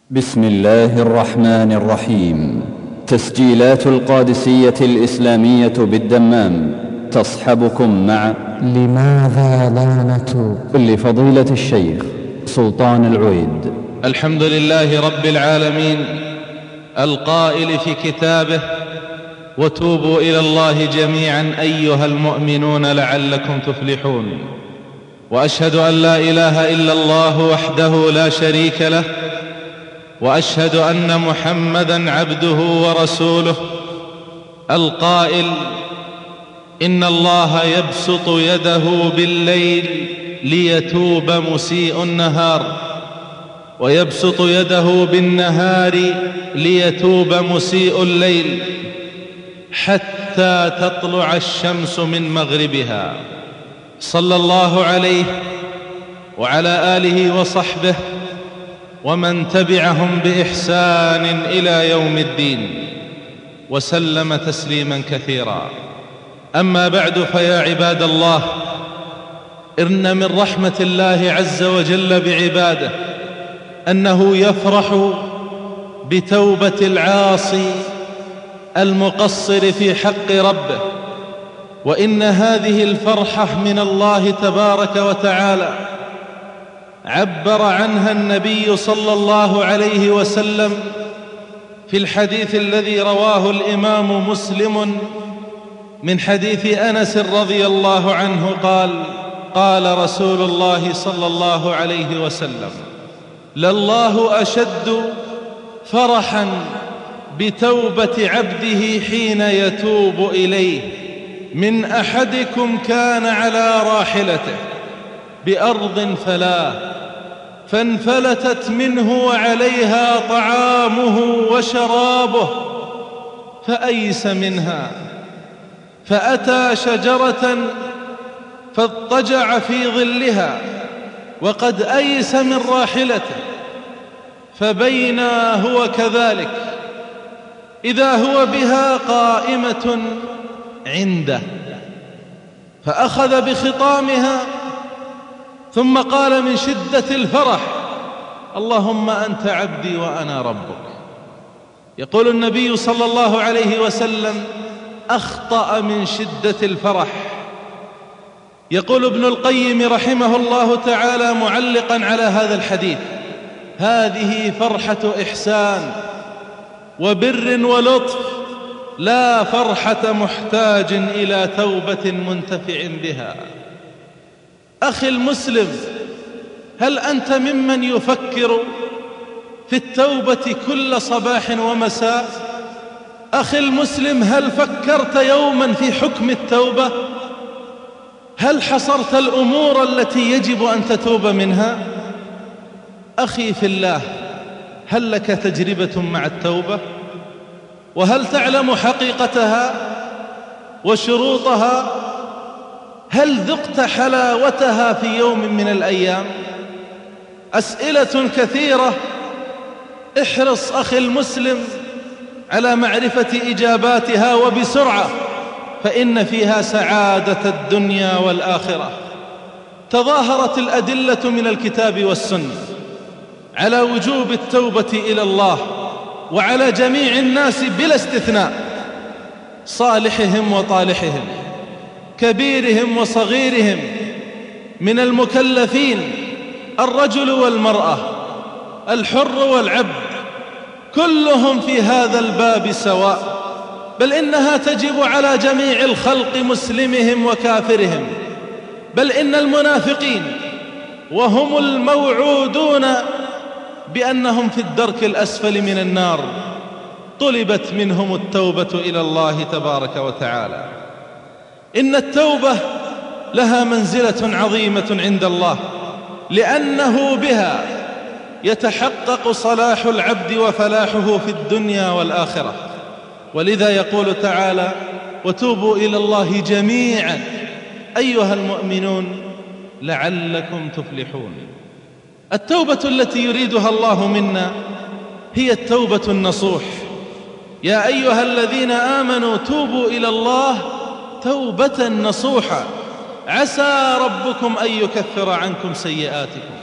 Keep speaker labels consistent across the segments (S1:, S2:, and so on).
S1: بسم الله الرحمن الرحيم. تسجيلات القادسية الإسلامية بالدمام تصحبكم مع
S2: لماذا لا نتوب
S1: لفضيلة الشيخ سلطان العويد.
S3: الحمد لله رب العالمين القائل في كتابه: وتوبوا إلى الله جميعا أيها المؤمنون لعلكم تفلحون. وأشهد أن لا إله إلا الله وحده لا شريك له، وأشهد أن محمدًا عبده ورسوله القائل: إن الله يبسط يده بالليل ليتوب مسيء النهار، ويبسط يده بالنهار ليتوب مسيء الليل، حتى تطلع الشمس من مغربها. صلى الله عليه وعلى آله وصحبه ومن تبعهم بإحسان إلى يوم الدين، وسلم تسليما كثيرا. أما بعد، فيا عباد الله، إن من رحمة الله عز وجل بعباده أنه يفرح بتوبة العاصي المقصر في حق ربه، وإن هذه الفرحة من الله تبارك وتعالى عبر عنها النبي صلى الله عليه وسلم في الحديث الذي رواه الإمام مسلم من حديث أنس رضي الله عنه قال: قال رسول الله صلى الله عليه وسلم: لله أشد فرحا بتوبة عبده حين يتوب إليه من أحدكم كان على راحلته بأرض فلاة فانفلتت منه وعليها طعامه وشرابه، فأيس منها، فأتى شجرة فاضطجع في ظلها وقد أيس من راحلته، فبينا هو كذلك إذا هو بها قائمة عنده، فأخذ بخطامها ثم قال من شدة الفرح: اللهم أنت عبدي وأنا ربك. يقول النبي صلى الله عليه وسلم: أخطأ من شدة الفرح. يقول ابن القيم رحمه الله تعالى معلقا على هذا الحديث: هذه فرحة إحسان وبر ولطف، لا فرحة محتاج إلى توبة منتفع بها. أخي المسلم، هل أنت ممن يفكر في التوبة كل صباح ومساء؟ أخي المسلم، هل فكرت يوما في حكم التوبة؟ هل حصرت الأمور التي يجب أن تتوب منها؟ أخي في الله، هل لك تجربة مع التوبة؟ وهل تعلم حقيقتها وشروطها؟ هل ذقت حلاوتها في يوم من الأيام؟ أسئلة كثيرة، احرص أخي المسلم على معرفة إجاباتها وبسرعة، فإن فيها سعادة الدنيا والآخرة. تظاهرت الأدلة من الكتاب والسنة على وجوب التوبة إلى الله وعلى جميع الناس بلا استثناء، صالحهم وطالحهم، كبيرهم وصغيرهم، من المكلفين الرجل والمرأة، الحر والعبد، كلهم في هذا الباب سواء، بل إنها تجب على جميع الخلق مسلمهم وكافرهم، بل إن المنافقين وهم الموعودون بأنهم في الدرك الأسفل من النار طلبت منهم التوبة إلى الله تبارك وتعالى. إن التوبة لها منزلة عظيمة عند الله، لأنه بها يتحقق صلاح العبد وفلاحه في الدنيا والآخرة. ولذا يقول تعالى: وتوبوا إلى الله جميعا أيها المؤمنون لعلكم تفلحون. التوبة التي يريدها الله منا هي التوبة النصوح. يا أيها الذين آمنوا توبوا إلى الله توبة نصوحا عسى ربكم أن يكفر عنكم سيئاتكم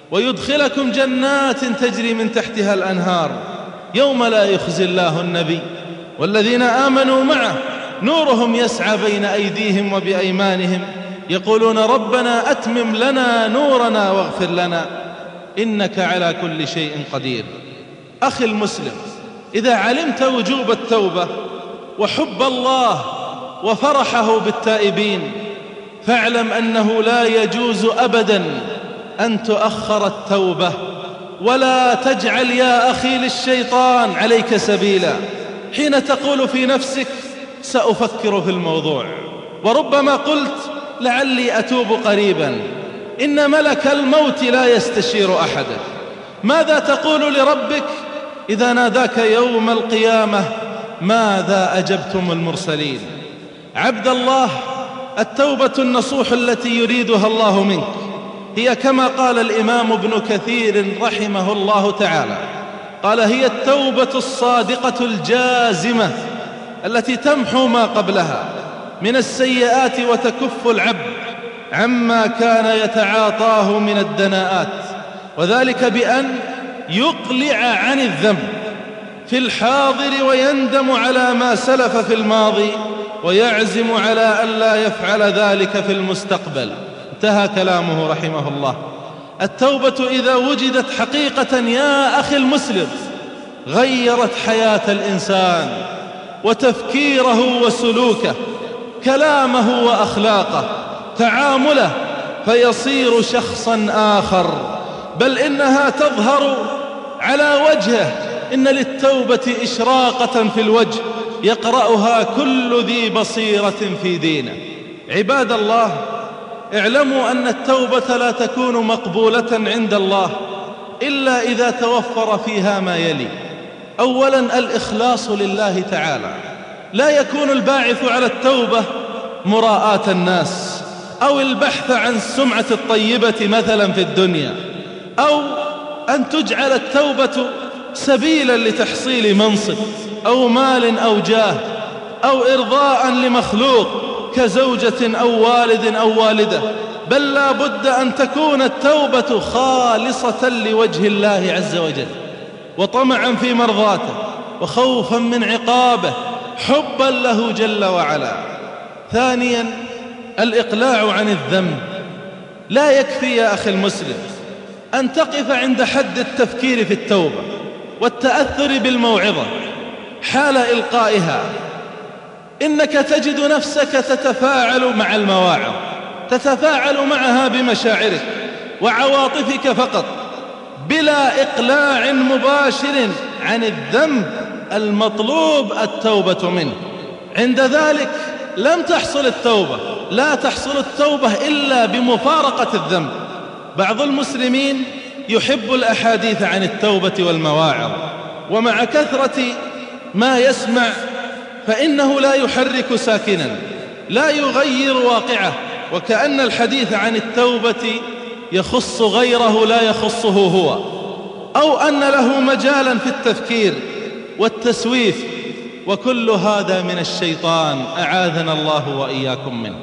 S3: ويدخلكم جنات تجري من تحتها الأنهار يوم لا يخزي الله النبي والذين آمنوا معه نورهم يسعى بين أيديهم وبأيمانهم يقولون ربنا أتمم لنا نورنا واغفر لنا إنك على كل شيء قدير. أخي المسلم، إذا علمت وجوب التوبة وحب الله وفرحه بالتائبين فاعلم أنه لا يجوز أبدا أن تؤخر التوبة، ولا تجعل يا أخي للشيطان عليك سبيلا حين تقول في نفسك سأفكر في الموضوع، وربما قلت لعلي أتوب قريبا. إن ملك الموت لا يستشير أحدا. ماذا تقول لربك إذا ناداك يوم القيامة ماذا أجبتم المرسلين؟ عبد الله، التوبة النصوح التي يريدها الله منك هي كما قال الإمام ابن كثير رحمه الله تعالى، قال هي التوبة الصادقة الجازمة التي تمحو ما قبلها من السيئات وتكف العبد عما كان يتعاطاه من الدناءات، وذلك بأن يقلع عن الذنب في الحاضر ويندم على ما سلف في الماضي ويعزم على أن لا يفعل ذلك في المستقبل. انتهى كلامه رحمه الله. التوبة إذا وجدت حقيقة يا أخي المسلم غيرت حياة الإنسان وتفكيره وسلوكه، كلامه وأخلاقه، تعامله، فيصير شخصا آخر، بل إنها تظهر على وجهه. إن للتوبة إشراقة في الوجه يقرأها كل ذي بصيرة في دينه. عباد الله، اعلموا أن التوبة لا تكون مقبولة عند الله إلا إذا توفر فيها ما يلي. أولا الإخلاص لله تعالى، لا يكون الباعث على التوبة مراءاة الناس أو البحث عن السمعة الطيبة مثلا في الدنيا، أو أن تجعل التوبة سبيلا لتحصيل منصب أو مال أو جاه أو إرضاء لمخلوق كزوجة أو والد أو والدة، بل لا بد أن تكون التوبة خالصة لوجه الله عز وجل، وطمعا في مرضاته وخوفا من عقابه، حبا له جل وعلا. ثانيا الإقلاع عن الذنب. لا يكفي يا أخي المسلم أن تقف عند حد التفكير في التوبة والتأثر بالموعظة حال إلقائها. إنك تجد نفسك تتفاعل مع المواعظ، تتفاعل معها بمشاعرك وعواطفك فقط بلا إقلاع مباشر عن الذنب المطلوب التوبة منه. عند ذلك لم تحصل التوبة. لا تحصل التوبة إلا بمفارقة الذنب. بعض المسلمين يحب الأحاديث عن التوبة والمواعظ، ومع كثرة ما يسمع فإنه لا يحرك ساكنا، لا يغير واقعه، وكأن الحديث عن التوبة يخص غيره لا يخصه هو، أو أن له مجالا في التفكير والتسويف، وكل هذا من الشيطان أعاذنا الله وإياكم منه.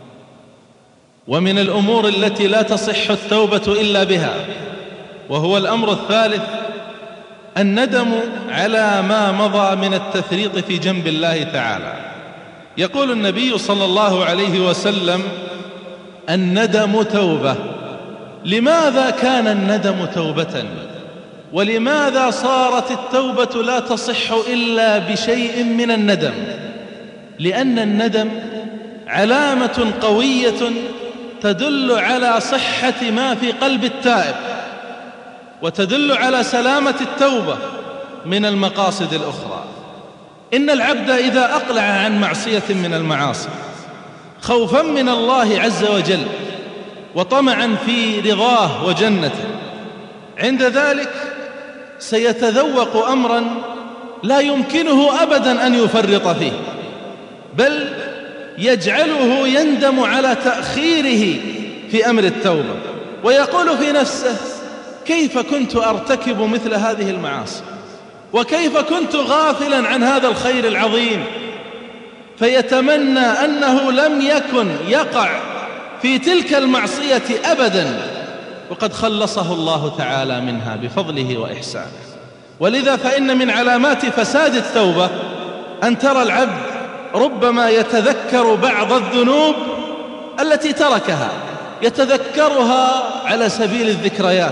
S3: ومن الأمور التي لا تصح التوبة إلا بها، وهو الأمر الثالث، الندم على ما مضى من التفريط في جنب الله تعالى. يقول النبي صلى الله عليه وسلم: الندم توبة. لماذا كان الندم توبة؟ ولماذا صارت التوبة لا تصح إلا بشيء من الندم؟ لأن الندم علامة قوية تدل على صحة ما في قلب التائب، وتدل على سلامة التوبة من المقاصد الأخرى. إن العبد إذا أقلع عن معصية من المعاصي خوفا من الله عز وجل وطمعا في رضاه وجنته، عند ذلك سيتذوق أمرا لا يمكنه أبدا أن يفرط فيه، بل يجعله يندم على تأخيره في أمر التوبة، ويقول في نفسه: كيف كنت أرتكب مثل هذه المعاصي، وكيف كنت غافلا عن هذا الخير العظيم. فيتمنى أنه لم يكن يقع في تلك المعصية أبدا، وقد خلصه الله تعالى منها بفضله وإحسانه. ولذا فإن من علامات فساد التوبة أن ترى العبد ربما يتذكر بعض الذنوب التي تركها، يتذكرها على سبيل الذكريات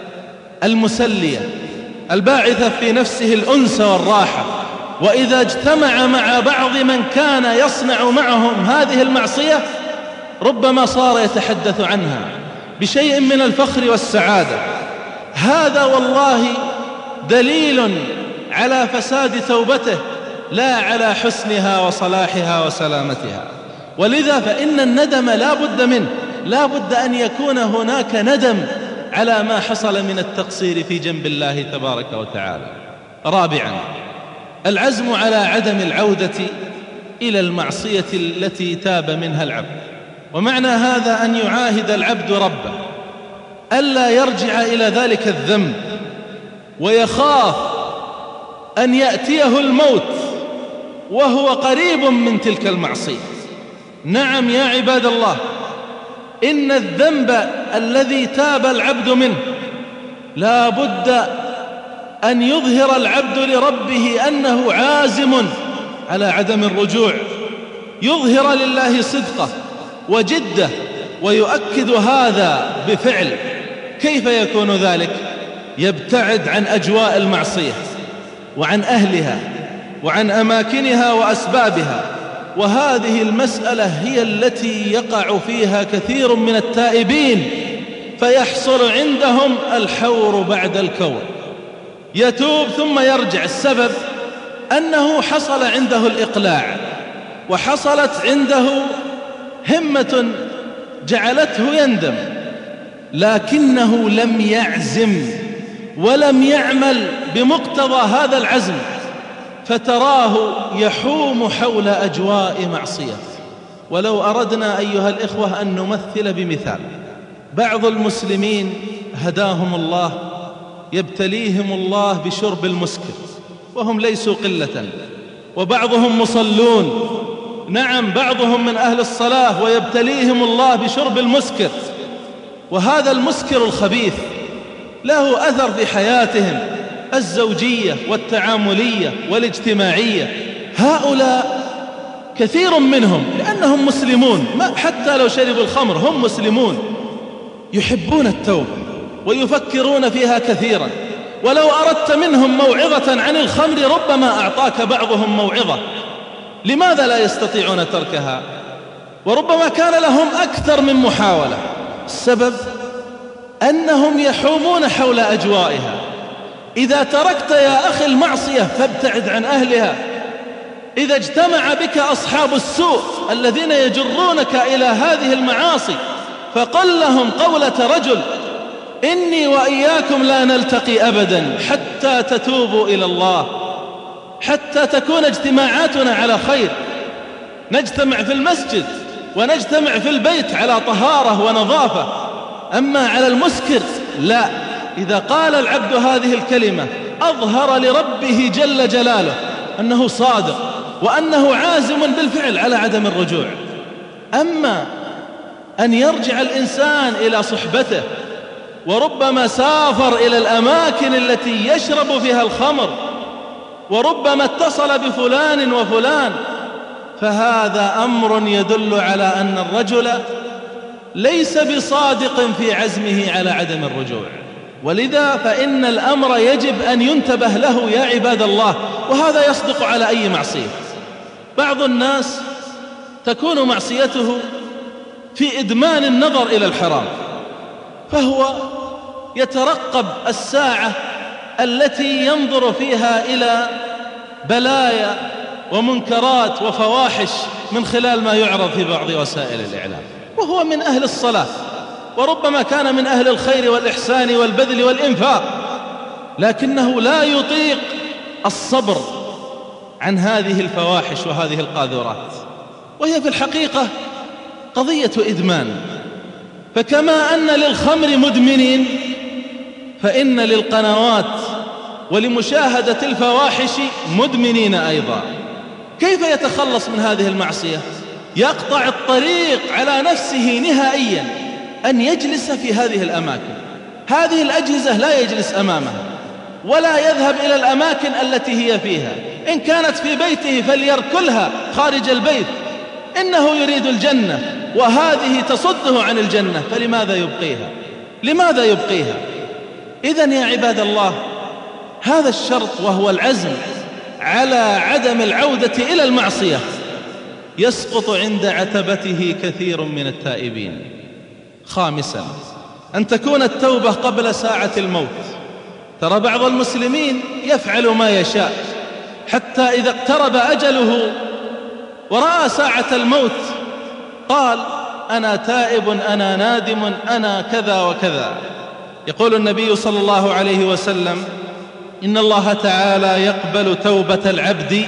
S3: المسلية الباعثة في نفسه الأنس والراحة، وإذا اجتمع مع بعض من كان يصنع معهم هذه المعصية ربما صار يتحدث عنها بشيء من الفخر والسعادة. هذا والله دليل على فساد توبته لا على حسنها وصلاحها وسلامتها. ولذا فإن الندم لا بد منه، لا بد أن يكون هناك ندم على ما حصل من التقصير في جنب الله تبارك وتعالى. رابعا، العزم على عدم العودة إلى المعصية التي تاب منها العبد. ومعنى هذا أن يعاهد العبد ربه ألا يرجع إلى ذلك الذنب، ويخاف أن يأتيه الموت وهو قريب من تلك المعصية. نعم يا عباد الله، إن الذنب الذي تاب العبد منه لا بد أن يظهر العبد لربه أنه عازم على عدم الرجوع، يظهر لله صدقه وجده، ويؤكد هذا بفعل. كيف يكون ذلك؟ يبتعد عن أجواء المعصية وعن أهلها وعن أماكنها وأسبابها. وهذه المسألة هي التي يقع فيها كثير من التائبين، فيحصل عندهم الحور بعد الكور، يتوب ثم يرجع. السبب أنه حصل عنده الإقلاع، وحصلت عنده همة جعلته يندم، لكنه لم يعزم ولم يعمل بمقتضى هذا العزم، فتراه يحوم حول أجواء معصية. ولو أردنا أيها الإخوة أن نمثل بمثال، بعض المسلمين هداهم الله يبتليهم الله بشرب المسكر، وهم ليسوا قلة، وبعضهم مصلون، نعم بعضهم من أهل الصلاة، ويبتليهم الله بشرب المسكر. وهذا المسكر الخبيث له أثر في حياتهم الزوجية والتعاملية والاجتماعية. هؤلاء كثير منهم لأنهم مسلمون، حتى لو شربوا الخمر هم مسلمون، يحبون التوبة ويفكرون فيها كثيرا. ولو أردت منهم موعظة عن الخمر ربما أعطاك بعضهم موعظة. لماذا لا يستطيعون تركها؟ وربما كان لهم أكثر من محاولة. السبب أنهم يحومون حول أجوائها. إذا تركت يا أخي المعصية فابتعد عن أهلها. إذا اجتمع بك أصحاب السوء الذين يجرونك إلى هذه المعاصي فقل لهم قولة رجل: إني وإياكم لا نلتقي أبدا حتى تتوبوا إلى الله، حتى تكون اجتماعاتنا على خير، نجتمع في المسجد ونجتمع في البيت على طهارة ونظافة. أما على المسكر لا. إذا قال العبد هذه الكلمة أظهر لربه جل جلاله أنه صادق وأنه عازم بالفعل على عدم الرجوع. أما أن يرجع الإنسان إلى صحبته، وربما سافر إلى الأماكن التي يشرب فيها الخمر، وربما اتصل بفلان وفلان، فهذا أمر يدل على أن الرجل ليس بصادق في عزمه على عدم الرجوع. ولذا فإن الأمر يجب أن ينتبه له يا عباد الله، وهذا يصدق على أي معصية. بعض الناس تكون معصيته في إدمان النظر إلى الحرام، فهو يترقب الساعة التي ينظر فيها إلى بلايا ومنكرات وفواحش من خلال ما يعرض في بعض وسائل الإعلام، وهو من أهل الصلاة، وربما كان من أهل الخير والإحسان والبذل والإنفاق، لكنه لا يطيق الصبر عن هذه الفواحش وهذه القاذورات، وهي في الحقيقة قضية إدمان. فكما أن للخمر مدمنين، فإن للقنوات ولمشاهدة الفواحش مدمنين أيضا. كيف يتخلص من هذه المعصية؟ يقطع الطريق على نفسه نهائيا، أن يجلس في هذه الأماكن. هذه الأجهزة لا يجلس أمامها ولا يذهب إلى الأماكن التي هي فيها. إن كانت في بيته فليركلها خارج البيت، إنه يريد الجنة وهذه تصده عن الجنة، فلماذا يبقيها؟ لماذا يبقيها؟ إذن يا عباد الله، هذا الشرط وهو العزم على عدم العودة إلى المعصية يسقط عند عتبته كثير من التائبين. خامسا، أن تكون التوبة قبل ساعة الموت. ترى بعض المسلمين يفعل ما يشاء حتى إذا اقترب أجله ورأى ساعة الموت قال أنا تائب، أنا نادم، أنا كذا وكذا. يقول النبي صلى الله عليه وسلم: إن الله تعالى يقبل توبة العبد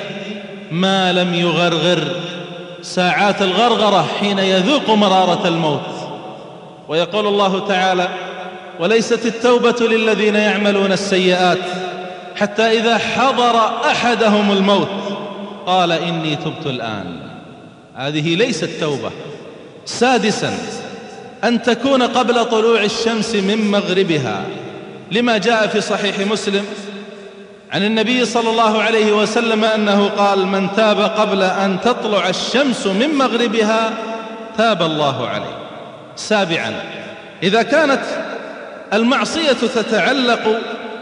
S3: ما لم يغرغر، ساعات الغرغرة حين يذوق مرارة الموت. ويقول الله تعالى: وليست التوبة للذين يعملون السيئات حتى إذا حضر أحدهم الموت قال إني تبت الآن. هذه ليست توبة. سادسا، أن تكون قبل طلوع الشمس من مغربها، لما جاء في صحيح مسلم عن النبي صلى الله عليه وسلم أنه قال: من تاب قبل أن تطلع الشمس من مغربها تاب الله عليه. سابعا، إذا كانت المعصية تتعلق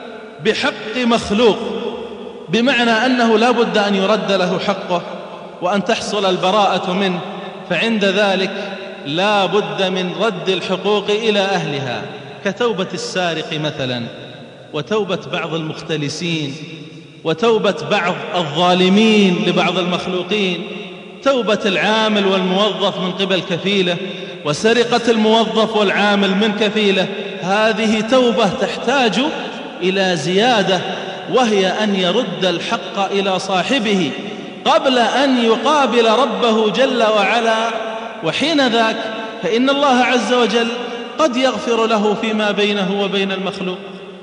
S3: بحق مخلوق، بمعنى أنه لا بد أن يرد له حقه وأن تحصل البراءة منه، فعند ذلك لا بد من رد الحقوق إلى أهلها، كتوبة السارق مثلا، وتوبة بعض المختلسين، وتوبة بعض الظالمين لبعض المخلوقين، توبة العامل والموظف من قبل كفيله، وسرقة الموظف والعامل من كفيله. هذه توبة تحتاج إلى زيادة، وهي أن يرد الحق إلى صاحبه قبل أن يقابل ربه جل وعلا، وحين ذاك فإن الله عز وجل قد يغفر له فيما بينه وبين المخلوق.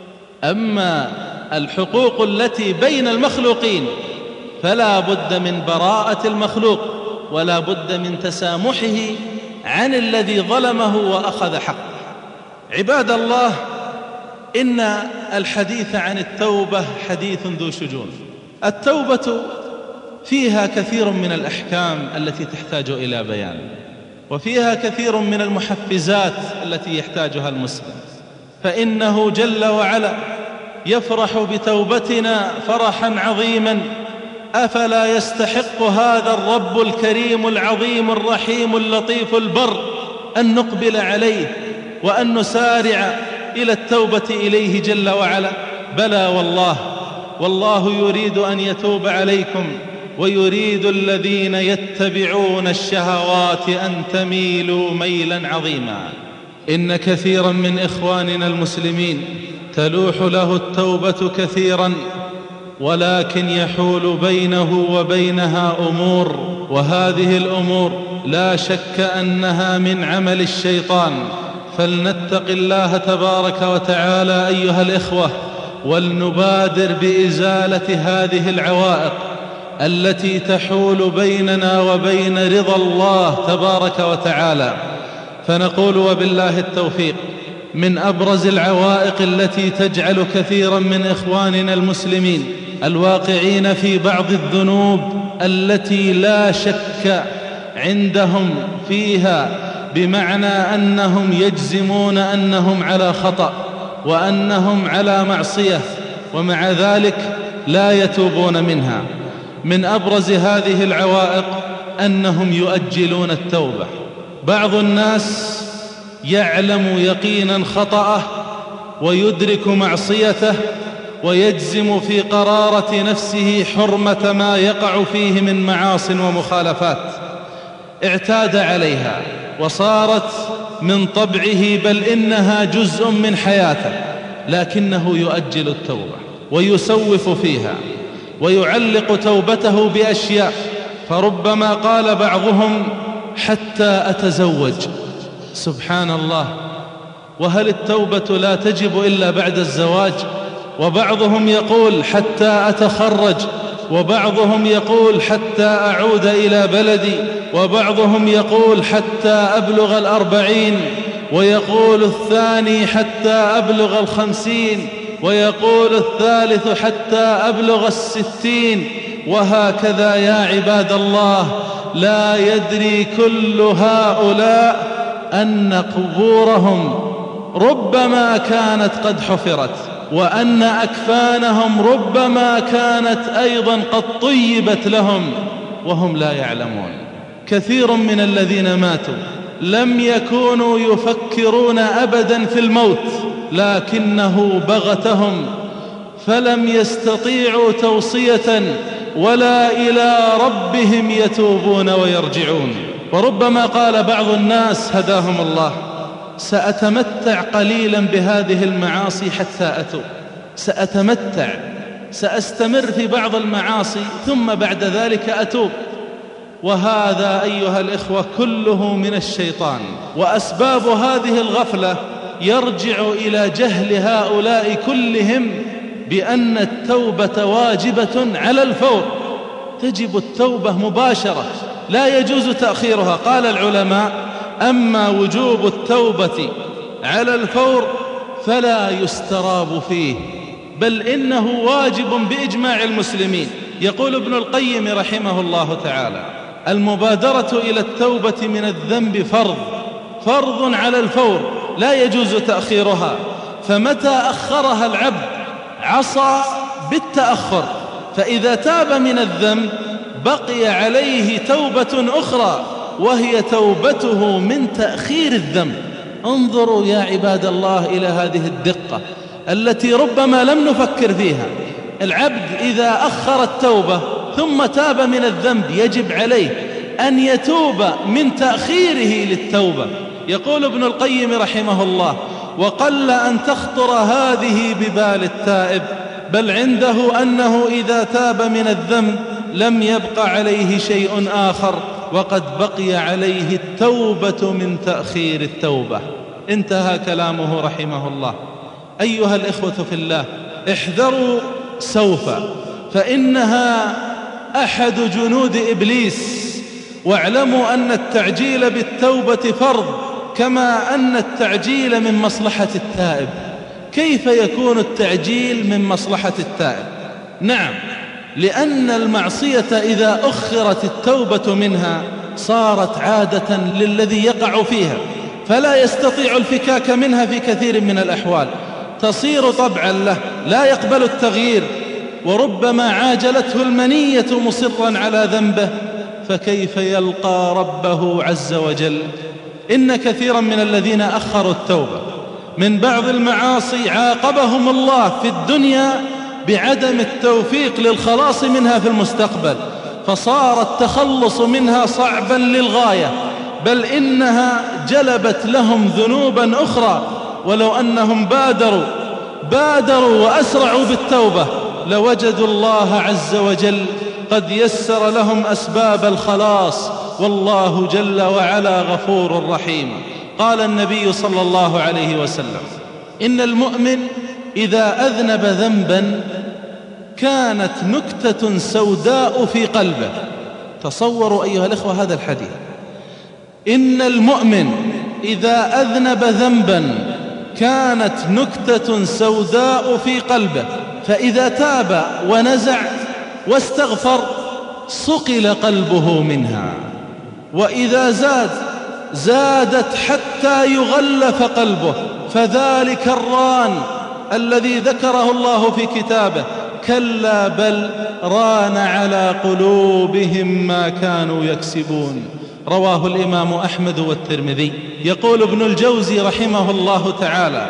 S3: أما الحقوق التي بين المخلوقين فلا بد من براءة المخلوق، ولا بد من تسامحه عن الذي ظلمه وأخذ حقه. عباد الله، إن الحديث عن التوبة حديث ذو شجون. التوبة فيها كثير من الأحكام التي تحتاج إلى بيان، وفيها كثير من المحفزات التي يحتاجها المسلم، فإنه جل وعلا يفرح بتوبتنا فرحا عظيما. أفلا يستحق هذا الرب الكريم العظيم الرحيم اللطيف البر أن نقبل عليه وأن نسارع إلى التوبة إليه جل وعلا؟ بلى والله يريد أن يتوب عليكم، ويريد الذين يتبعون الشهوات أن تميلوا ميلا عظيما. إن كثيرا من إخواننا المسلمين تلوح له التوبة كثيرا، ولكن يحول بينه وبينها أمور، وهذه الأمور لا شك أنها من عمل الشيطان. فلنتق الله تبارك وتعالى أيها الإخوة، ولنبادر بإزالة هذه العوائق التي تحول بيننا وبين رضا الله تبارك وتعالى. فنقول وبالله التوفيق: من أبرز العوائق التي تجعل كثيرا من إخواننا المسلمين الواقعين في بعض الذنوب التي لا شك عندهم فيها، بمعنى أنهم يجزمون أنهم على خطأ وأنهم على معصية، ومع ذلك لا يتوبون منها. من أبرز هذه العوائق أنهم يؤجلون التوبة. بعض الناس يعلم يقينا خطأه ويدرك معصيته، ويجزم في قرارة نفسه حرمة ما يقع فيه من معاصٍ ومخالفات، اعتاد عليها وصارت من طبعه، بل إنها جزء من حياته، لكنه يؤجل التوبة ويسوف فيها ويعلق توبته بأشياء. فربما قال بعضهم: حتى أتزوج. سبحان الله، وهل التوبة لا تجب إلا بعد الزواج؟ وبعضهم يقول: حتى أتخرج، وبعضهم يقول: حتى أعود إلى بلدي، وبعضهم يقول: حتى أبلغ 40. ويقول الثاني حتى أبلغ 50، ويقول الثالث حتى أبلغ 60، وهكذا يا عباد الله. لا يدري كل هؤلاء أن قبورهم ربما كانت قد حفرت، وأن أكفانهم ربما كانت أيضا قد طيبت لهم وهم لا يعلمون. كثير من الذين ماتوا لم يكونوا يفكرون أبدا في الموت، لكنه بغتهم فلم يستطيعوا توصية ولا إلى ربهم يتوبون ويرجعون. وربما قال بعض الناس هداهم الله: سأتمتع قليلا بهذه المعاصي حتى أتوب، سأتمتع، سأستمر في بعض المعاصي ثم بعد ذلك أتوب. وهذا أيها الإخوة كله من الشيطان، وأسباب هذه الغفلة يرجع إلى جهل هؤلاء كلهم بأن التوبة واجبة على الفور، تجب التوبة مباشرة، لا يجوز تأخيرها. قال العلماء: أما وجوب التوبة على الفور فلا يستراب فيه، بل إنه واجب بإجماع المسلمين. يقول ابن القيم رحمه الله تعالى: المبادرة إلى التوبة من الذنب فرض على الفور، لا يجوز تأخيرها، فمتى أخرها العبد عصى بالتأخر، فإذا تاب من الذنب بقي عليه توبة أخرى وهي توبته من تأخير الذنب. انظروا يا عباد الله إلى هذه الدقة التي ربما لم نفكر فيها. العبد إذا أخر التوبة ثم تاب من الذنب يجب عليه أن يتوب من تأخيره للتوبة. يقول ابن القيم رحمه الله: وقل أن تخطر هذه ببال التائب، بل عنده أنه إذا تاب من الذنب لم يبق عليه شيء آخر، وقد بقي عليه التوبة من تأخير التوبة. انتهى كلامه رحمه الله. أيها الإخوة في الله، احذروا سوف، فإنها أحد جنود إبليس، واعلموا أن التعجيل بالتوبة فرض، كما أن التعجيل من مصلحة التائب. كيف يكون التعجيل من مصلحة التائب؟ نعم، لأن المعصية إذا أخرت التوبة منها صارت عادة للذي يقع فيها، فلا يستطيع الفكاك منها في كثير من الأحوال، تصير طبعا له لا يقبل التغيير، وربما عاجلته المنية مصرا على ذنبه، فكيف يلقى ربه عز وجل؟ إن كثيرا من الذين أخروا التوبة من بعض المعاصي عاقبهم الله في الدنيا بعدم التوفيق للخلاص منها في المستقبل، فصار التخلص منها صعبا للغاية، بل إنها جلبت لهم ذنوبا أخرى. ولو أنهم بادروا وأسرعوا بالتوبة لوجدوا الله عز وجل قد يسر لهم أسباب الخلاص، والله جل وعلا غفور رحيم. قال النبي صلى الله عليه وسلم: إن المؤمن إذا أذنب ذنبا كانت نكتة سوداء في قلبه. تصوروا أيها الإخوة هذا الحديث: إن المؤمن إذا أذنب ذنبا كانت نكتة سوداء في قلبه، فإذا تاب ونزع واستغفر صقل قلبه منها، وإذا زادت حتى يغلف قلبه، فذلك الران الذي ذكره الله في كتابه: كلا بل ران على قلوبهم ما كانوا يكسبون. رواه الإمام أحمد والترمذي. يقول ابن الجوزي رحمه الله تعالى: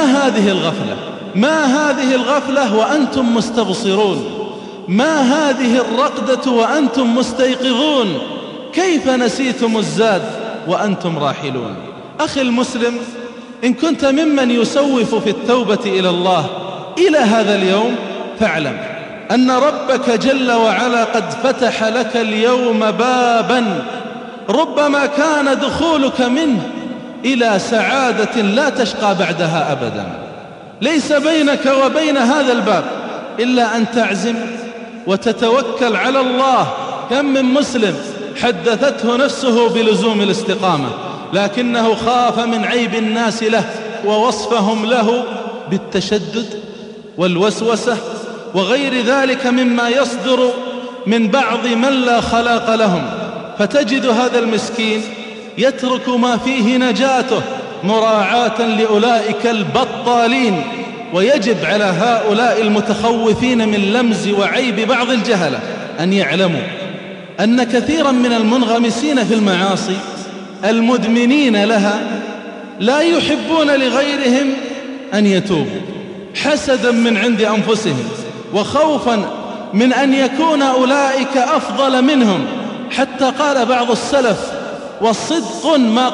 S3: ما هذه الغفلة وأنتم مستبصرون؟ ما هذه الرقدة وأنتم مستيقظون؟ كيف نسيتم الزاد وأنتم راحلون؟ أخي المسلم، إن كنت ممن يسوف في التوبة إلى الله إلى هذا اليوم، فاعلم أن ربك جل وعلا قد فتح لك اليوم بابا ربما كان دخولك منه إلى سعادة لا تشقى بعدها أبدا. ليس بينك وبين هذا الباب إلا أن تعزم وتتوكل على الله. كم من مسلم حدثته نفسه بلزوم الاستقامة، لكنه خاف من عيب الناس له ووصفهم له بالتشدد والوسوسة وغير ذلك مما يصدر من بعض من لا خلاق لهم. فتجد هذا المسكين يترك ما فيه نجاته مراعاة لأولئك البطالين. ويجب على هؤلاء المتخوفين من لمز وعيب بعض الجهلة أن يعلموا أن كثيرا من المنغمسين في المعاصي المدمنين لها لا يحبون لغيرهم أن يتوبوا حسدا من عند أنفسهم وخوفا من أن يكون أولئك أفضل منهم. حتى قال بعض السلف والصدق ما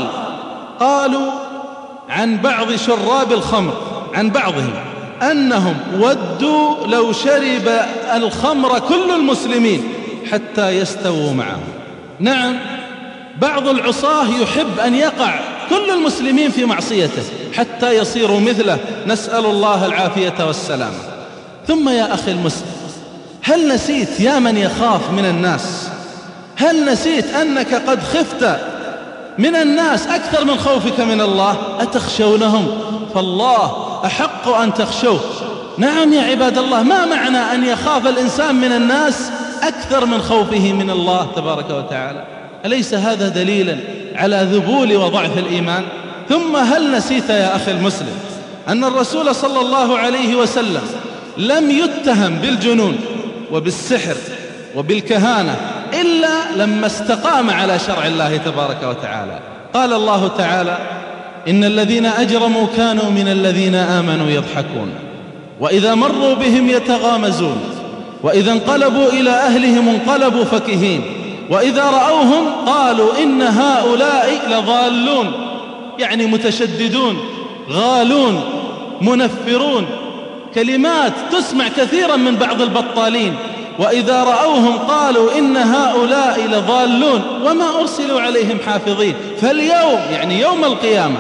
S3: قالوا عن بعض شراب الخمر عن بعضهم أنهم ودوا لو شرب الخمر كل المسلمين حتى يستووا معه. نعم، بعض العصاة يحب أن يقع كل المسلمين في معصيته حتى يصيروا مثله، نسأل الله العافية والسلامة. ثم يا أخي المسلم، هل نسيت يا من يخاف من الناس، هل نسيت أنك قد خفت من الناس أكثر من خوفك من الله؟ أتخشونهم؟ فالله أحق أن تخشوه. نعم يا عباد الله، ما معنى أن يخاف الإنسان من الناس أكثر من خوفه من الله تبارك وتعالى؟ أليس هذا دليلا على ذبول وضعف الإيمان؟ ثم هل نسيت يا أخي المسلم أن الرسول صلى الله عليه وسلم لم يتهم بالجنون وبالسحر وبالكهانة إلا لما استقام على شرع الله تبارك وتعالى. قال الله تعالى: إن الذين أجرموا كانوا من الذين آمنوا يضحكون وإذا مروا بهم يتغامزون وإذا انقلبوا إلى أهلهم انقلبوا فكهين وإذا رأوهم قالوا إن هؤلاء لضالون، يعني متشددون غالون منفرون، كلمات تسمع كثيرا من بعض البطالين. وإذا رأوهم قالوا إن هؤلاء لضالون وما أرسلوا عليهم حافظين. فاليوم يعني يوم القيامة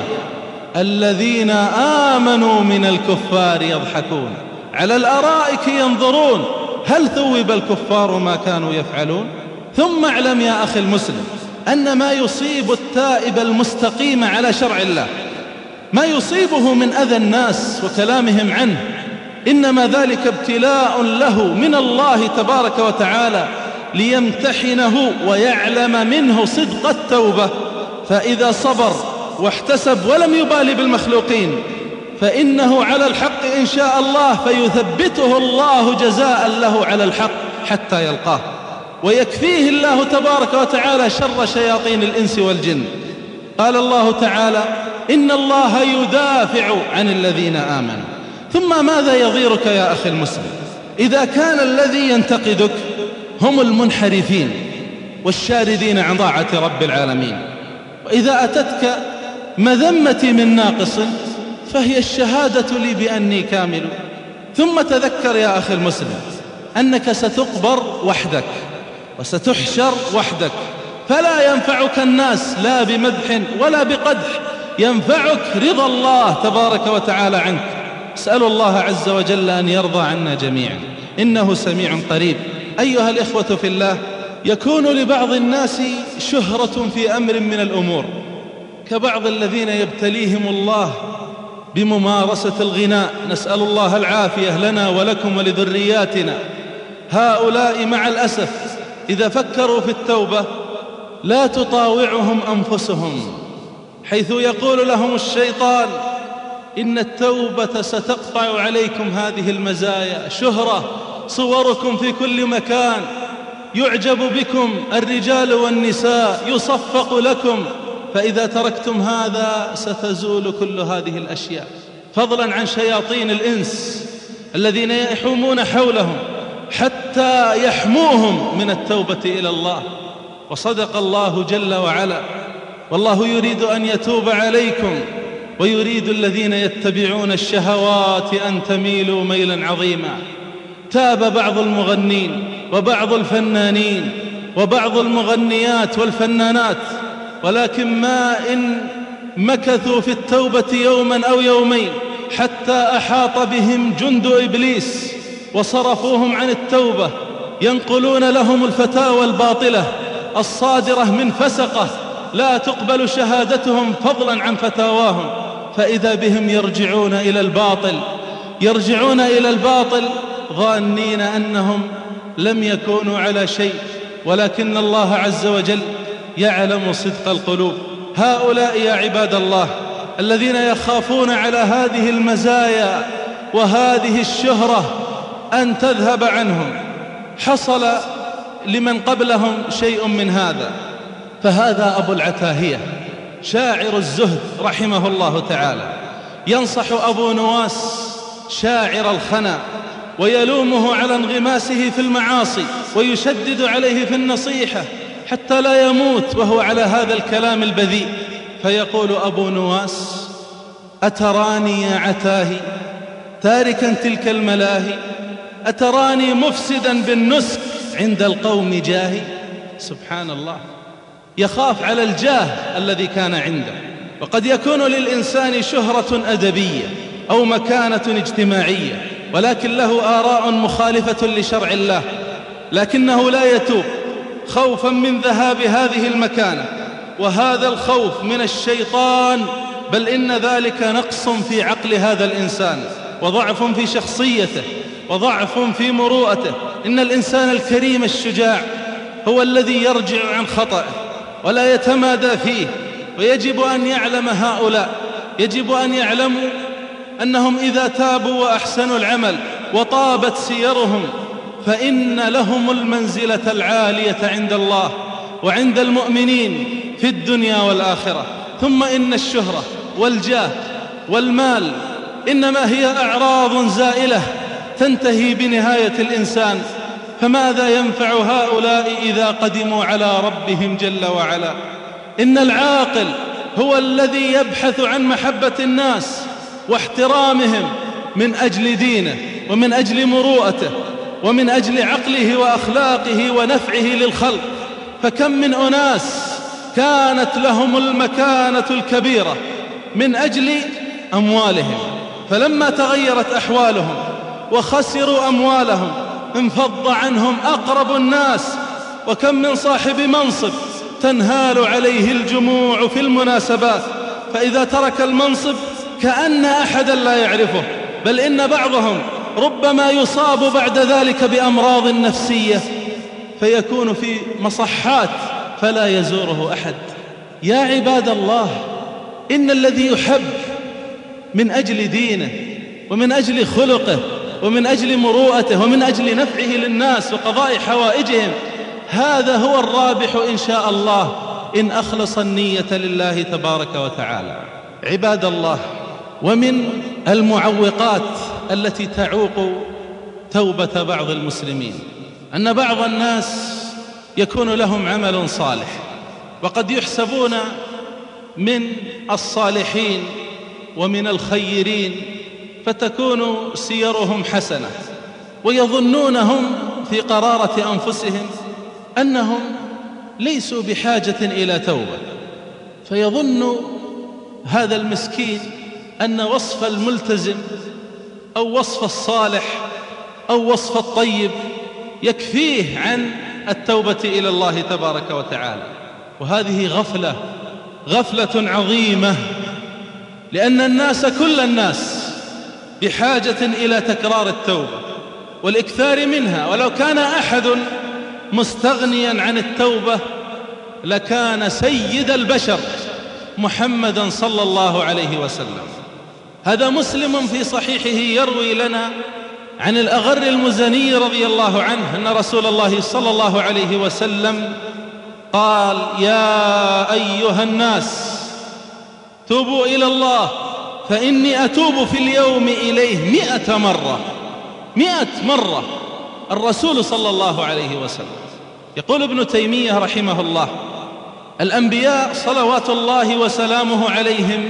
S3: الذين آمنوا من الكفار يضحكون على الأرائك ينظرون هل ثوب الكفار ما كانوا يفعلون؟ ثم اعلم يا أخي المسلم أن ما يصيب التائب المستقيم على شرع الله، ما يصيبه من أذى الناس وكلامهم عنه، إنما ذلك ابتلاء له من الله تبارك وتعالى ليمتحنه ويعلم منه صدق التوبة. فإذا صبر واحتسب ولم يبالي بالمخلوقين فإنه على الحق إن شاء الله، فيثبته الله جزاء له على الحق حتى يلقاه، ويكفيه الله تبارك وتعالى شر شياطين الإنس والجن. قال الله تعالى: إن الله يدافع عن الذين آمنوا. ثم ماذا يضيرك يا أخي المسلم إذا كان الذي ينتقدك هم المنحرفين والشاردين عن طاعة رب العالمين؟ وإذا أتتك مذمتي من ناقص فهي الشهادة لي بأني كامل. ثم تذكر يا أخي المسلم أنك ستقبر وحدك وستحشر وحدك، فلا ينفعك الناس لا بمدح ولا بقدح، ينفعك رضا الله تبارك وتعالى عنك. اسأل الله عز وجل أن يرضى عنا جميعا إنه سميع قريب. أيها الإخوة في الله، يكون لبعض الناس شهرة في أمر من الأمور، كبعض الذين يبتليهم الله بممارسة الغناء، نسأل الله العافية لنا ولكم ولذرياتنا. هؤلاء مع الأسف إذا فكروا في التوبة لا تطاوعهم أنفسهم، حيث يقول لهم الشيطان: إن التوبة ستقطع عليكم هذه المزايا، شهرة، صوركم في كل مكان، يعجب بكم الرجال والنساء، يصفق لكم، فإذا تركتم هذا ستزول كل هذه الأشياء. فضلا عن شياطين الإنس الذين يحومون حولهم حتى يحموهم من التوبة إلى الله. وصدق الله جل وعلا: والله يريد أن يتوب عليكم ويريد الذين يتبعون الشهوات أن تميلوا ميلا عظيما. تاب بعض المغنين وبعض الفنانين وبعض المغنيات والفنانات، ولكن ما إن مكثوا في التوبة يوما أو يومين حتى أحاط بهم جند إبليس وصرفوهم عن التوبة، ينقلون لهم الفتاوى الباطلة الصادرة من فسقة لا تقبل شهادتهم فضلا عن فتاواهم، فإذا بهم يرجعون إلى الباطل ظانين أنهم لم يكونوا على شيء، ولكن الله عز وجل يعلم صدق القلوب. هؤلاء يا عباد الله الذين يخافون على هذه المزايا وهذه الشهرة أن تذهب عنهم، حصل لمن قبلهم شيء من هذا. فهذا أبو العتاهية شاعر الزهد رحمه الله تعالى ينصح أبو نواس شاعر الخنا ويلومه على انغماسه في المعاصي ويشدد عليه في النصيحة حتى لا يموت وهو على هذا الكلام البذيء. فيقول أبو نواس: أتراني يا عتاهي تاركا تلك الملاهي، أتراني مفسدا بالنسك عند القوم جاهي. سبحان الله، يخاف على الجاه الذي كان عنده. وقد يكون للإنسان شهرة أدبية أو مكانة اجتماعية، ولكن له آراء مخالفة لشرع الله، لكنه لا يتوب خوفا من ذهاب هذه المكانة. وهذا الخوف من الشيطان، بل إن ذلك نقص في عقل هذا الإنسان وضعف في شخصيته وضعف في مروءته. إن الإنسان الكريم الشجاع هو الذي يرجع عن خطأه ولا يتمادى فيه. ويجب أن يعلم هؤلاء، يجب أن يعلموا أنهم إذا تابوا وأحسنوا العمل وطابت سيرهم فإن لهم المنزلة العالية عند الله وعند المؤمنين في الدنيا والآخرة. ثم إن الشهرة والجاه والمال إنما هي أعراض زائلة تنتهي بنهاية الإنسان، فماذا ينفع هؤلاء إذا قدموا على ربهم جل وعلا؟ إن العاقل هو الذي يبحث عن محبة الناس واحترامهم من أجل دينه ومن أجل مروءته ومن أجل عقله وأخلاقه ونفعه للخلق. فكم من أناس كانت لهم المكانة الكبيرة من أجل أموالهم، فلما تغيرت أحوالهم وخسروا أموالهم انفض عنهم أقرب الناس. وكم من صاحب منصب تنهال عليه الجموع في المناسبات، فإذا ترك المنصب كأن أحدا لا يعرفه، بل إن بعضهم ربما يصاب بعد ذلك بأمراض نفسية فيكون في مصحات فلا يزوره أحد. يا عباد الله، إن الذي يحب من أجل دينه ومن أجل خلقه ومن أجل مروءته ومن أجل نفعه للناس وقضاء حوائجهم، هذا هو الرابح إن شاء الله إن أخلص النية لله تبارك وتعالى. عباد الله، ومن المعوقات التي تعوق توبة بعض المسلمين أن بعض الناس يكون لهم عمل صالح وقد يحسبون من الصالحين ومن الخيرين، فتكون سيرهم حسنة ويظنونهم في قرارة أنفسهم أنهم ليسوا بحاجة إلى توبة. فيظن هذا المسكين أن وصف الملتزم أو وصف الصالح أو وصف الطيب يكفيه عن التوبة إلى الله تبارك وتعالى. وهذه غفلة عظيمة، لأن الناس كل الناس بحاجة إلى تكرار التوبة والإكثار منها. ولو كان أحد مستغنيا عن التوبة لكان سيد البشر محمدا صلى الله عليه وسلم. هذا مسلم في صحيحه يروي لنا عن الأغر المزني رضي الله عنه أن رسول الله صلى الله عليه وسلم قال: يا أيها الناس توبوا إلى الله فإني أتوب في اليوم إليه 100 مرة. الرسول صلى الله عليه وسلم. يقول ابن تيمية رحمه الله: الأنبياء صلوات الله وسلامه عليهم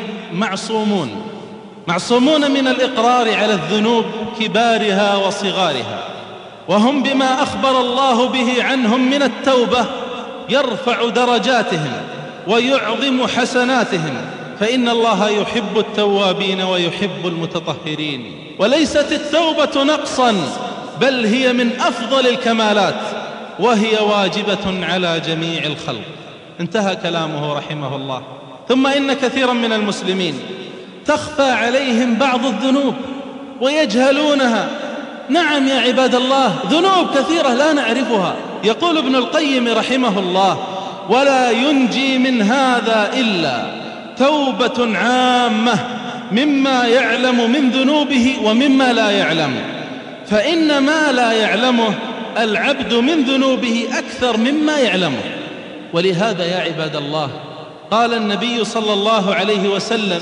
S3: معصومون من الإقرار على الذنوب كبارها وصغارها، وهم بما أخبر الله به عنهم من التوبة يرفع درجاتهم ويعظم حسناتهم، فإن الله يحب التوابين ويحب المتطهرين. وليست التوبة نقصا، بل هي من أفضل الكمالات، وهي واجبة على جميع الخلق. انتهى كلامه رحمه الله. ثم إن كثيرا من المسلمين تخفى عليهم بعض الذنوب ويجهلونها. نعم يا عباد الله، ذنوب كثيرة لا نعرفها. يقول ابن القيم رحمه الله: ولا ينجي من هذا إلا توبة عامة مما يعلم من ذنوبه ومما لا يعلم، فإن ما لا يعلمه العبد من ذنوبه أكثر مما يعلمه. ولهذا يا عباد الله قال النبي صلى الله عليه وسلم: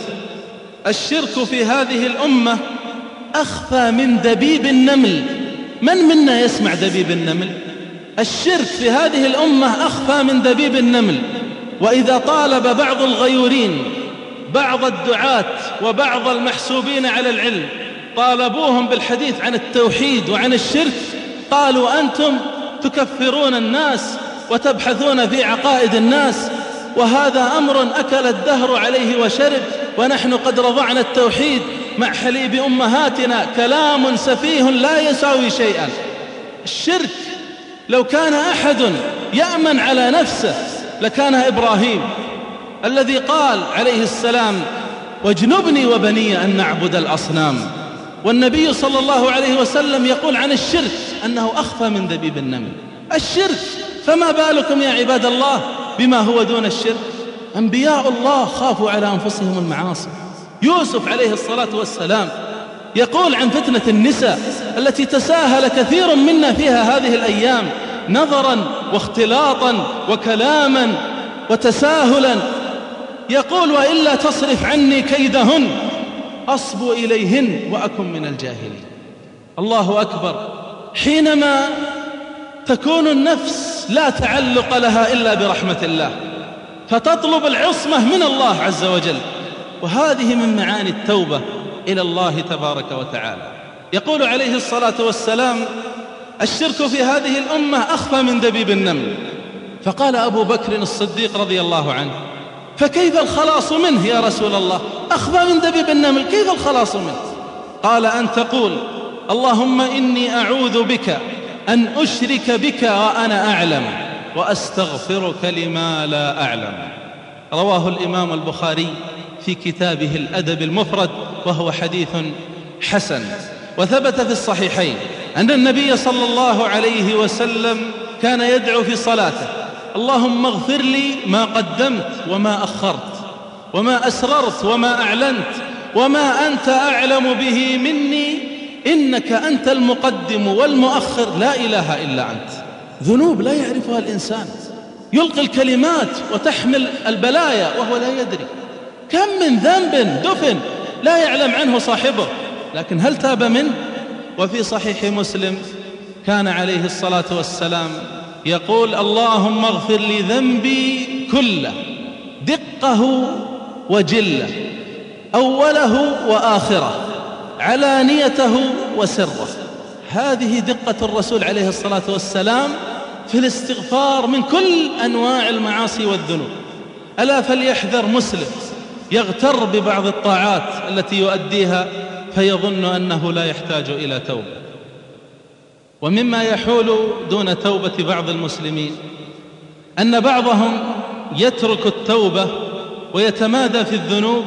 S3: الشرك في هذه الأمة أخفى من دبيب النمل. من منا يسمع دبيب النمل؟ الشرك في هذه الأمة أخفى من دبيب النمل. وإذا طالب بعض الغيورين بعض الدعاة وبعض المحسوبين على العلم طالبوهم بالحديث عن التوحيد وعن الشرك، قالوا: أنتم تكفرون الناس وتبحثون في عقائد الناس، وهذا أمر أكل الدهر عليه وشرب، ونحن قد رضعنا التوحيد مع حليب أمهاتنا. كلام سفيه لا يساوي شيئا. الشرك لو كان أحد يأمن على نفسه لكان إبراهيم الذي قال عليه السلام: واجنبني وبني أن نعبد الأصنام. والنبي صلى الله عليه وسلم يقول عن الشرك أنه أخفى من دبيب النمل. الشرك، فما بالكم يا عباد الله بما هو دون الشرك؟ أنبياء الله خافوا على أنفسهم المعاصي. يوسف عليه الصلاة والسلام يقول عن فتنة النساء التي تساهل كثير منا فيها هذه الأيام نظرا واختلاطا وكلاما وتساهلا، يقول: وإلا تصرف عني كيدهن أصب إليهن وأكن من الجاهلين. الله أكبر. حينما تكون النفس لا تعلق لها إلا برحمة الله فتطلب العصمة من الله عز وجل، وهذه من معاني التوبة إلى الله تبارك وتعالى. يقول عليه الصلاة والسلام: الشرك في هذه الأمة أخفى من دبيب النمل. فقال أبو بكر الصديق رضي الله عنه: فكيف الخلاص منه يا رسول الله؟ أخفى من دبيب النمل، كيف الخلاص منه؟ قال: أن تقول: اللهم إني أعوذ بك أن أشرك بك وأنا أعلم وأستغفرك لما لا أعلم. رواه الإمام البخاري في كتابه الأدب المفرد، وهو حديث حسن. وثبت في الصحيحين أن النبي صلى الله عليه وسلم كان يدعو في صلاته: اللهم اغفر لي ما قدمت وما أخرت وما أسررت وما أعلنت وما أنت أعلم به مني، إنك أنت المقدم والمؤخر لا إله إلا أنت. ذنوب لا يعرفها الإنسان، يلقي الكلمات وتحمل البلايا وهو لا يدري. كم من ذنب دفن لا يعلم عنه صاحبه، لكن هل تاب منه؟ وفي صحيح مسلم كان عليه الصلاة والسلام يقول: اللهم اغفر لي ذنبي كله، دقه وجله، أوله وآخره، علانيته وسره. هذه دقة الرسول عليه الصلاة والسلام في الاستغفار من كل أنواع المعاصي والذنوب. ألا فليحذر مسلم يغتر ببعض الطاعات التي يؤديها فيظن أنه لا يحتاج إلى توبة. ومما يحول دون توبة بعض المسلمين أن بعضهم يترك التوبة ويتمادى في الذنوب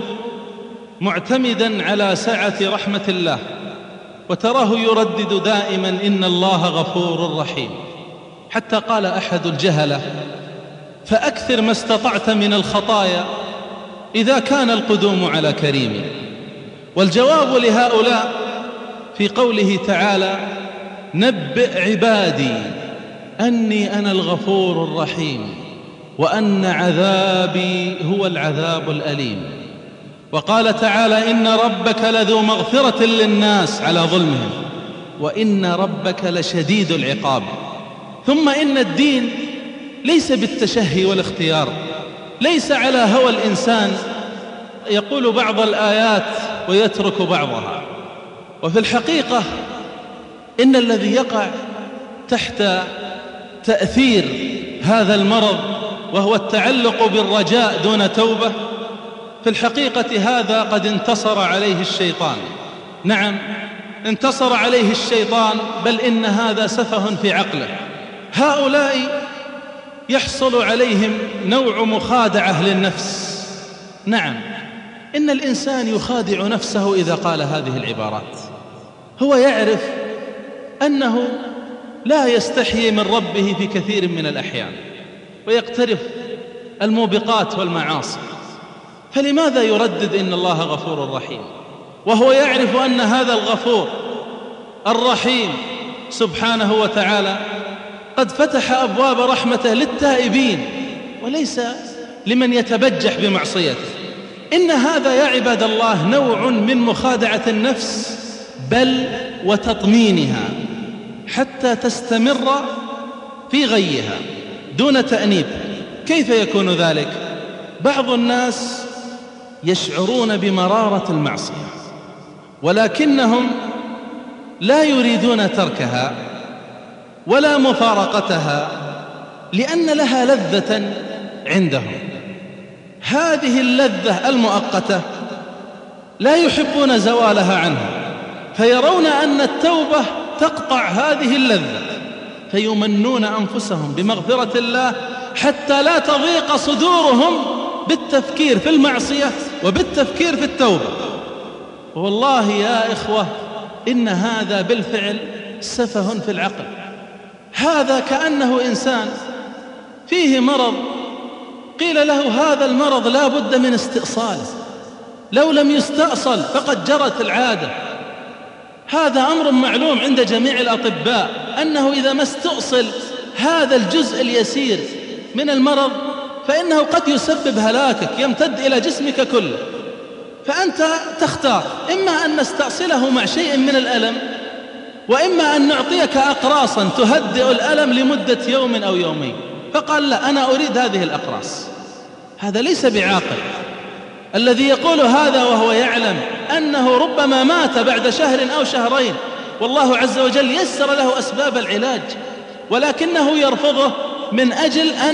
S3: معتمدا على سعة رحمة الله، وتراه يردد دائما: إن الله غفور رحيم. حتى قال أحد الجهلة: فأكثر ما استطعت من الخطايا إذا كان القدوم على كريم. والجواب لهؤلاء في قوله تعالى: نبئ عبادي أني أنا الغفور الرحيم وأن عذابي هو العذاب الأليم. وقال تعالى: إن ربك لذو مغفرة للناس على ظلمهم وإن ربك لشديد العقاب. ثم إن الدين ليس بالتشهي والاختيار، ليس على هوى الإنسان يقول بعض الآيات ويترك بعضها. وفي الحقيقة إن الذي يقع تحت تأثير هذا المرض وهو التعلق بالرجاء دون توبة، في الحقيقة هذا قد انتصر عليه الشيطان. نعم، انتصر عليه الشيطان، بل إن هذا سفه في عقله. هؤلاء يحصل عليهم نوع مخادعة للنفس. نعم، إن الإنسان يخادع نفسه إذا قال هذه العبارات. هو يعرف أنه لا يستحيي من ربه في كثير من الأحيان ويقترف الموبقات والمعاصي، فلماذا يردد إن الله غفور رحيم وهو يعرف أن هذا الغفور الرحيم سبحانه وتعالى قد فتح أبواب رحمته للتائبين وليس لمن يتبجح بمعصيته؟ إن هذا يا عباد الله نوع من مخادعة النفس، بل وتطمينها حتى تستمر في غيها دون تأنيب. كيف يكون ذلك؟ بعض الناس يشعرون بمرارة المعصية ولكنهم لا يريدون تركها ولا مفارقتها لأن لها لذة عندهم. هذه اللذة المؤقتة لا يحبون زوالها عنها، فيرون أن التوبة تقطع هذه اللذة، فيمنون أنفسهم بمغفرة الله حتى لا تضيق صدورهم بالتفكير في المعصية وبالتفكير في التوبة. والله يا إخوة إن هذا بالفعل سفه في العقل. هذا كأنه إنسان فيه مرض قيل له هذا المرض لا بد من استئصاله، لو لم يستأصل فقد جرت العادة. هذا أمر معلوم عند جميع الأطباء أنه إذا ما استؤصل هذا الجزء اليسير من المرض فإنه قد يسبب هلاكك يمتد إلى جسمك كله. فأنت تختار إما أن نستأصله مع شيء من الألم، وإما أن نعطيك أقراصا تهدئ الألم لمدة يوم أو يومين. فقال لا، أنا أريد هذه الأقراص. هذا ليس بعاقل. الذي يقول هذا وهو يعلم أنه ربما مات بعد شهر أو شهرين والله عز وجل يسر له أسباب العلاج، ولكنه يرفضه من أجل أن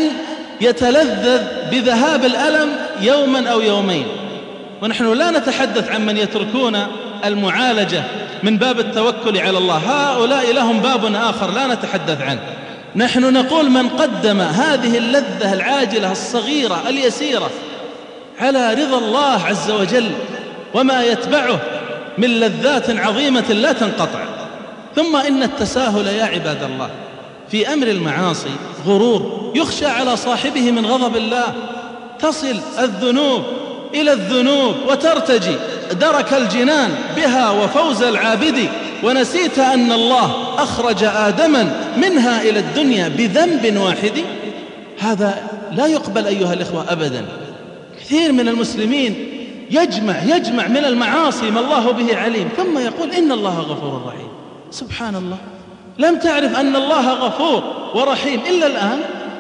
S3: يتلذذ بذهاب الألم يوما أو يومين. ونحن لا نتحدث عن من يتركون المعالجة من باب التوكل على الله، هؤلاء لهم باب آخر لا نتحدث عنه. نحن نقول من قدم هذه اللذة العاجلة الصغيرة اليسيرة على رضا الله عز وجل وما يتبعه من لذات عظيمة لا تنقطع. ثم إن التساهل يا عباد الله في أمر المعاصي غرور يخشى على صاحبه من غضب الله. تصل الذنوب إلى الذنوب وترتجي درك الجنان بها وفوز العابد، ونسيت أن الله أخرج آدما منها إلى الدنيا بذنب واحد. هذا لا يقبل أيها الإخوة أبدا. كثير من المسلمين يجمع من المعاصي ما الله به عليم ثم يقول إن الله غفور رحيم. سبحان الله، لم تعرف أن الله غفور ورحيم إلا الآن.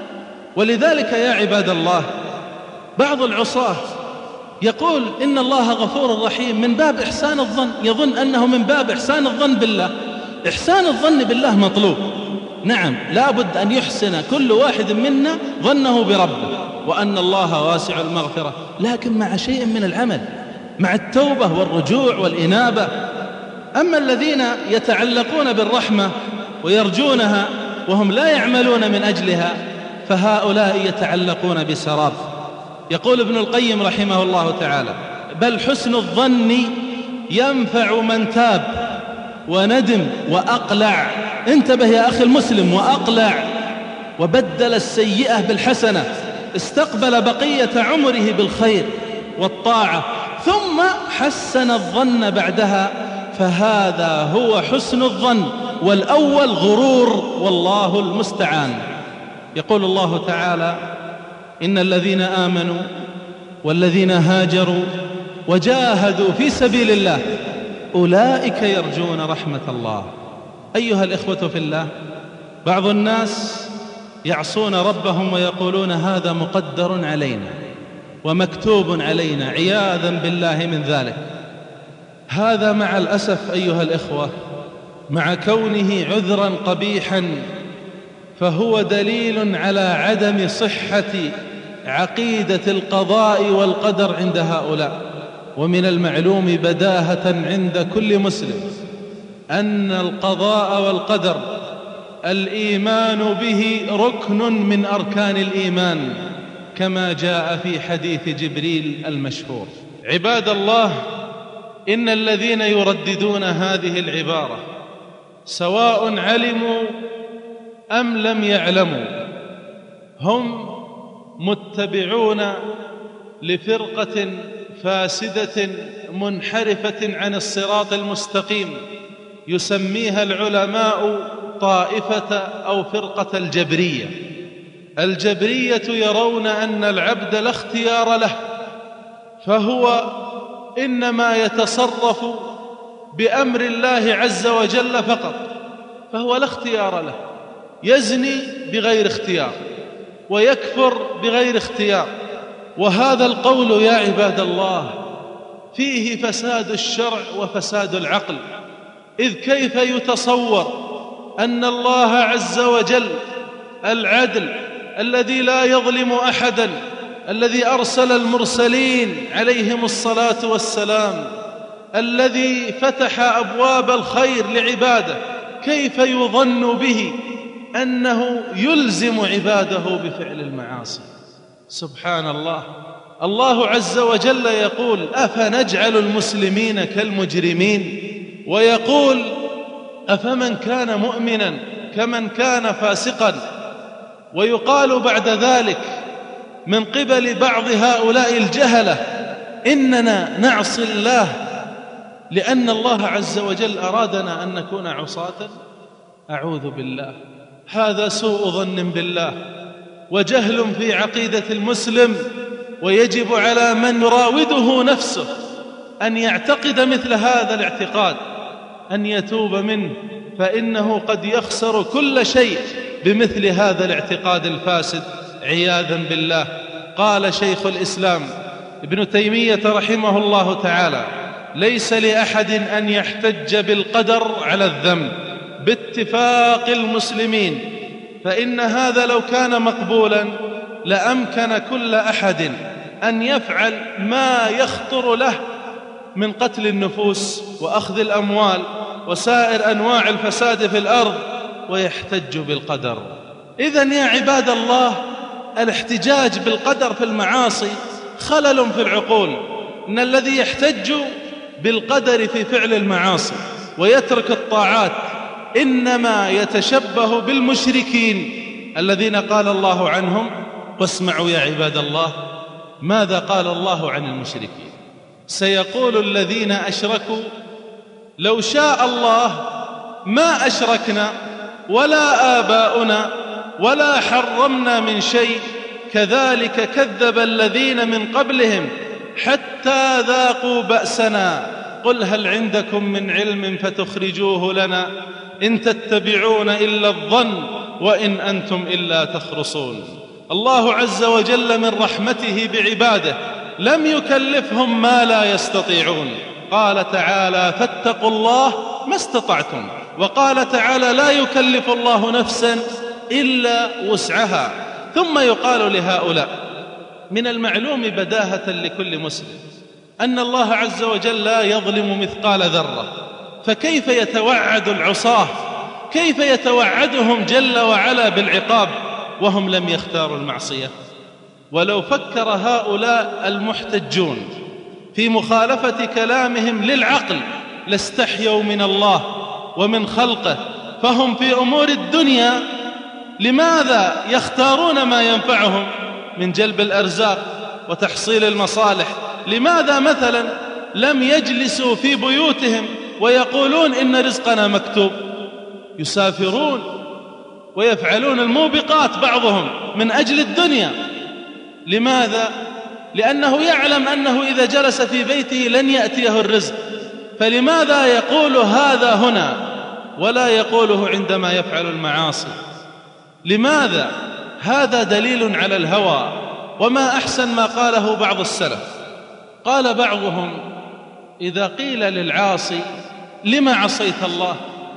S3: ولذلك يا عباد الله بعض العصاة يقول إن الله غفور رحيم من باب إحسان الظن، يظن أنه من باب إحسان الظن بالله. إحسان الظن بالله مطلوب، نعم، لا بد أن يحسن كل واحد منا ظنه بربه وأن الله واسع المغفرة، لكن مع شيء من العمل، مع التوبة والرجوع والإنابة. أما الذين يتعلقون بالرحمة ويرجونها وهم لا يعملون من أجلها فهؤلاء يتعلقون بسراب. يقول ابن القيم رحمه الله تعالى: بل حسن الظن ينفع من تاب وندم وأقلع. انتبه يا أخي المسلم، وأقلع وبدل السيئة بالحسنة، استقبل بقية عمره بالخير والطاعة ثم حسن الظن بعدها، فهذا هو حسن الظن، والأول غرور، والله المستعان. يقول الله تعالى: إن الذين آمنوا والذين هاجروا وجاهدوا في سبيل الله أولئك يرجون رحمة الله. أيها الإخوة في الله، بعض الناس يعصون ربهم ويقولون هذا مقدر علينا ومكتوب علينا، عياذا بالله من ذلك. هذا مع الأسف أيها الإخوة مع كونه عذرا قبيحا فهو دليل على عدم صحة عقيدة القضاء والقدر عند هؤلاء. ومن المعلوم بداهة عند كل مسلم أن القضاء والقدر الإيمان به ركن من أركان الإيمان كما جاء في حديث جبريل المشهور. عباد الله، إن الذين يرددون هذه العبارة سواء علموا أم لم يعلموا هم متبعون لفرقة فاسدة منحرفة عن الصراط المستقيم، يسميها العلماء طائفة أو فرقة الجبرية. الجبرية يرون أن العبد لا اختيار له، فهو إنما يتصرف بأمر الله عز وجل فقط، فهو لا اختيار له، يزني بغير اختيار ويكفر بغير اختيار. وهذا القول يا عباد الله فيه فساد الشرع وفساد العقل، إذ كيف يتصور أن الله عز وجل العدل الذي لا يظلم أحدا، الذي أرسل المرسلين عليهم الصلاة والسلام، الذي فتح أبواب الخير لعباده، كيف يظن به أنه يلزم عباده بفعل المعاصي؟ سبحان الله. الله عز وجل يقول: أفنجعل المسلمين كالمجرمين؟ ويقول: أفمن كان مؤمنا كمن كان فاسقا؟ ويقال بعد ذلك من قبل بعض هؤلاء الجهلة إننا نعصي الله لأن الله عز وجل أرادنا أن نكون عصاة. أعوذ بالله، هذا سوء ظن بالله وجهل في عقيدة المسلم، ويجب على من يراوده نفسه أن يعتقد مثل هذا الاعتقاد أن يتوب منه، فإنه قد يخسر كل شيء بمثل هذا الاعتقاد الفاسد عياذا بالله. قال شيخ الإسلام ابن تيمية رحمه الله تعالى: ليس لأحد أن يحتج بالقدر على الذنب باتفاق المسلمين، فإن هذا لو كان مقبولا لأمكن كل أحد أن يفعل ما يخطر له من قتل النفوس وأخذ الأموال وسائر أنواع الفساد في الأرض ويحتج بالقدر. إذن يا عباد الله، الاحتجاج بالقدر في المعاصي خلل في العقول. إن الذي يحتج بالقدر في فعل المعاصي ويترك الطاعات إنما يتشبه بالمشركين الذين قال الله عنهم. واسمعوا يا عباد الله ماذا قال الله عن المشركين: سيقول الذين أشركوا لو شاء الله ما أشركنا ولا آباؤنا ولا حرمنا من شيء كذلك كذب الذين من قبلهم حتى ذاقوا بأسنا قل هل عندكم من علم فتخرجوه لنا إن تتبعون إلا الظن وإن أنتم إلا تخرصون. الله عز وجل من رحمته بعباده لم يكلفهم ما لا يستطيعون. قال تعالى: فاتقوا الله ما استطعتم. وقال تعالى: لا يكلف الله نفسا إلا وسعها. ثم يقال لهؤلاء: من المعلوم بداهة لكل مسلم أن الله عز وجل لا يظلم مثقال ذرة، فكيف يتوعد العصاة، كيف يتوعدهم جل وعلا بالعقاب وهم لم يختاروا المعصية؟ ولو فكر هؤلاء المحتجون في مخالفة كلامهم للعقل لاستحيوا من الله ومن خلقه، فهم في أمور الدنيا لماذا يختارون ما ينفعهم من جلب الأرزاق وتحصيل المصالح؟ لماذا مثلا لم يجلسوا في بيوتهم ويقولون إن رزقنا مكتوب؟ يسافرون ويفعلون الموبقات بعضهم من أجل الدنيا. لماذا؟ لأنه يعلم أنه إذا جلس في بيته لن يأتيه الرزق، فلماذا يقول هذا هنا ولا يقوله عندما يفعل المعاصي؟ لماذا؟ هذا دليل على الهوى. وما أحسن ما قاله بعض السلف. قال بعضهم: إذا قيل للعاصي: لما عصيت الله؟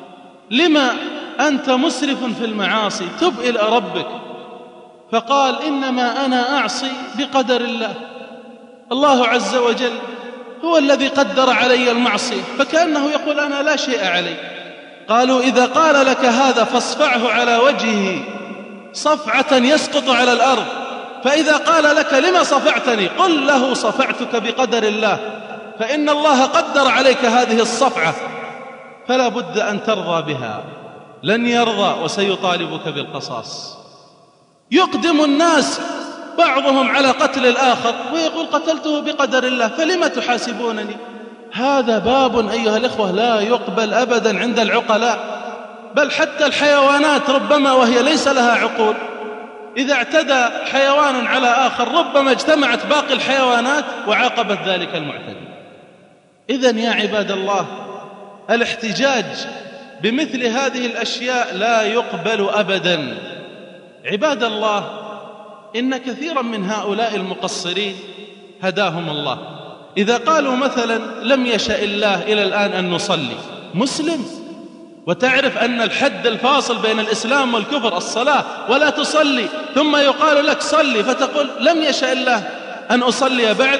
S3: لما أنت مسرف في المعاصي؟ تب إلى ربك. فقال: إنما أنا أعصي بقدر الله، الله عز وجل هو الذي قدر علي المعصية، فكأنه يقول أنا لا شيء علي. قالوا إذا قال لك هذا فاصفعه على وجهه صفعة يسقط على الأرض، فإذا قال لك لما صفعتني قل له صفعتك بقدر الله، فإن الله قدر عليك هذه الصفعة فلا بد أن ترضى بها. لن يرضى وسيطالبك بالقصاص. يقدم الناس بعضهم على قتل الآخر ويقول قتلته بقدر الله فلما تحاسبونني؟ هذا باب أيها الإخوة لا يقبل أبدا عند العقلاء، بل حتى الحيوانات ربما وهي ليس لها عقول إذا اعتدى حيوان على آخر ربما اجتمعت باقي الحيوانات وعاقبت ذلك المعتدي. إذن يا عباد الله الاحتجاج بمثل هذه الأشياء لا يقبل أبدا. عباد الله إن كثيرا من هؤلاء المقصرين هداهم الله إذا قالوا مثلا لم يشأ الله إلى الآن أن نصلي، مسلم وتعرف أن الحد الفاصل بين الإسلام والكفر الصلاة ولا تصلي، ثم يقال لك صلي فتقول لم يشأ الله أن أصلي بعد.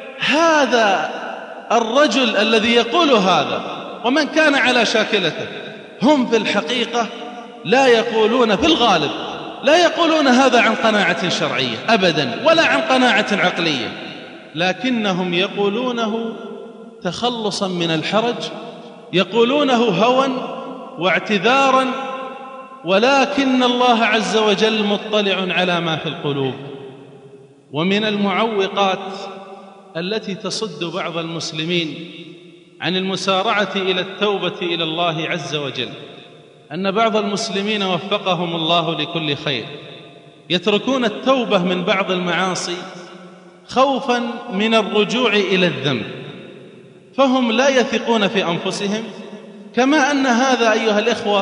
S3: هذا الرجل الذي يقول هذا ومن كان على شاكلته هم في الحقيقة لا يقولون في الغالب لا يقولون هذا عن قناعة شرعية أبدا ولا عن قناعة عقلية، لكنهم يقولونه تخلصا من الحرج، يقولونه هوى واعتذارا، ولكن الله عز وجل مطلع على ما في القلوب. ومن المعوقات التي تصد بعض المسلمين عن المسارعة إلى التوبة إلى الله عز وجل أن بعض المسلمين وفقهم الله لكل خير يتركون التوبة من بعض المعاصي خوفا من الرجوع إلى الذنب، فهم لا يثقون في أنفسهم، كما أن هذا أيها الإخوة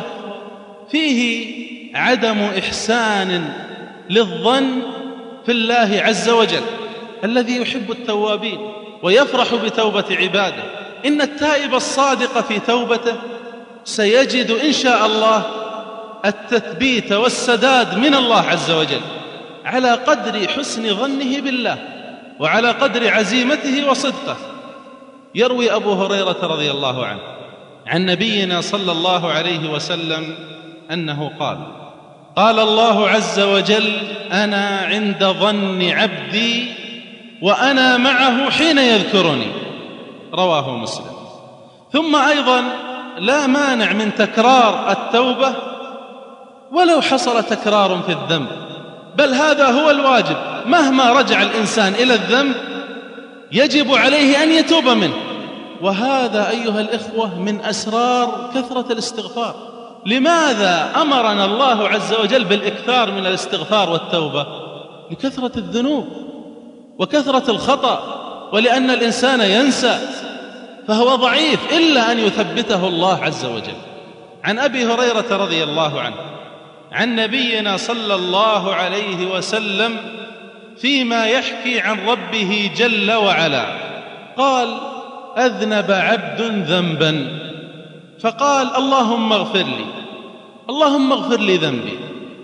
S3: فيه عدم إحسان للظن في الله عز وجل الذي يحب التوابين ويفرح بتوبة عباده. إن التائب الصادق في توبته سيجد إن شاء الله التثبيت والسداد من الله عز وجل على قدر حسن ظنه بالله وعلى قدر عزيمته وصدقه. يروي أبو هريرة رضي الله عنه عن نبينا صلى الله عليه وسلم أنه قال: قال الله عز وجل: أنا عند ظن عبدي وأنا معه حين يذكرني. رواه مسلم. ثم أيضا لا مانع من تكرار التوبة ولو حصل تكرار في الذنب، بل هذا هو الواجب، مهما رجع الإنسان إلى الذنب يجب عليه أن يتوب منه. وهذا أيها الإخوة من أسرار كثرة الاستغفار. لماذا أمرنا الله عز وجل بالإكثار من الاستغفار والتوبة؟ لكثرة الذنوب وكثرة الخطأ، ولأن الإنسان ينسى فهو ضعيف إلا أن يثبته الله عز وجل. عن أبي هريرة رضي الله عنه عن نبينا صلى الله عليه وسلم فيما يحكي عن ربه جل وعلا قال: أذنب عبد ذنبا فقال: اللهم اغفر لي، اللهم اغفر لي ذنبي.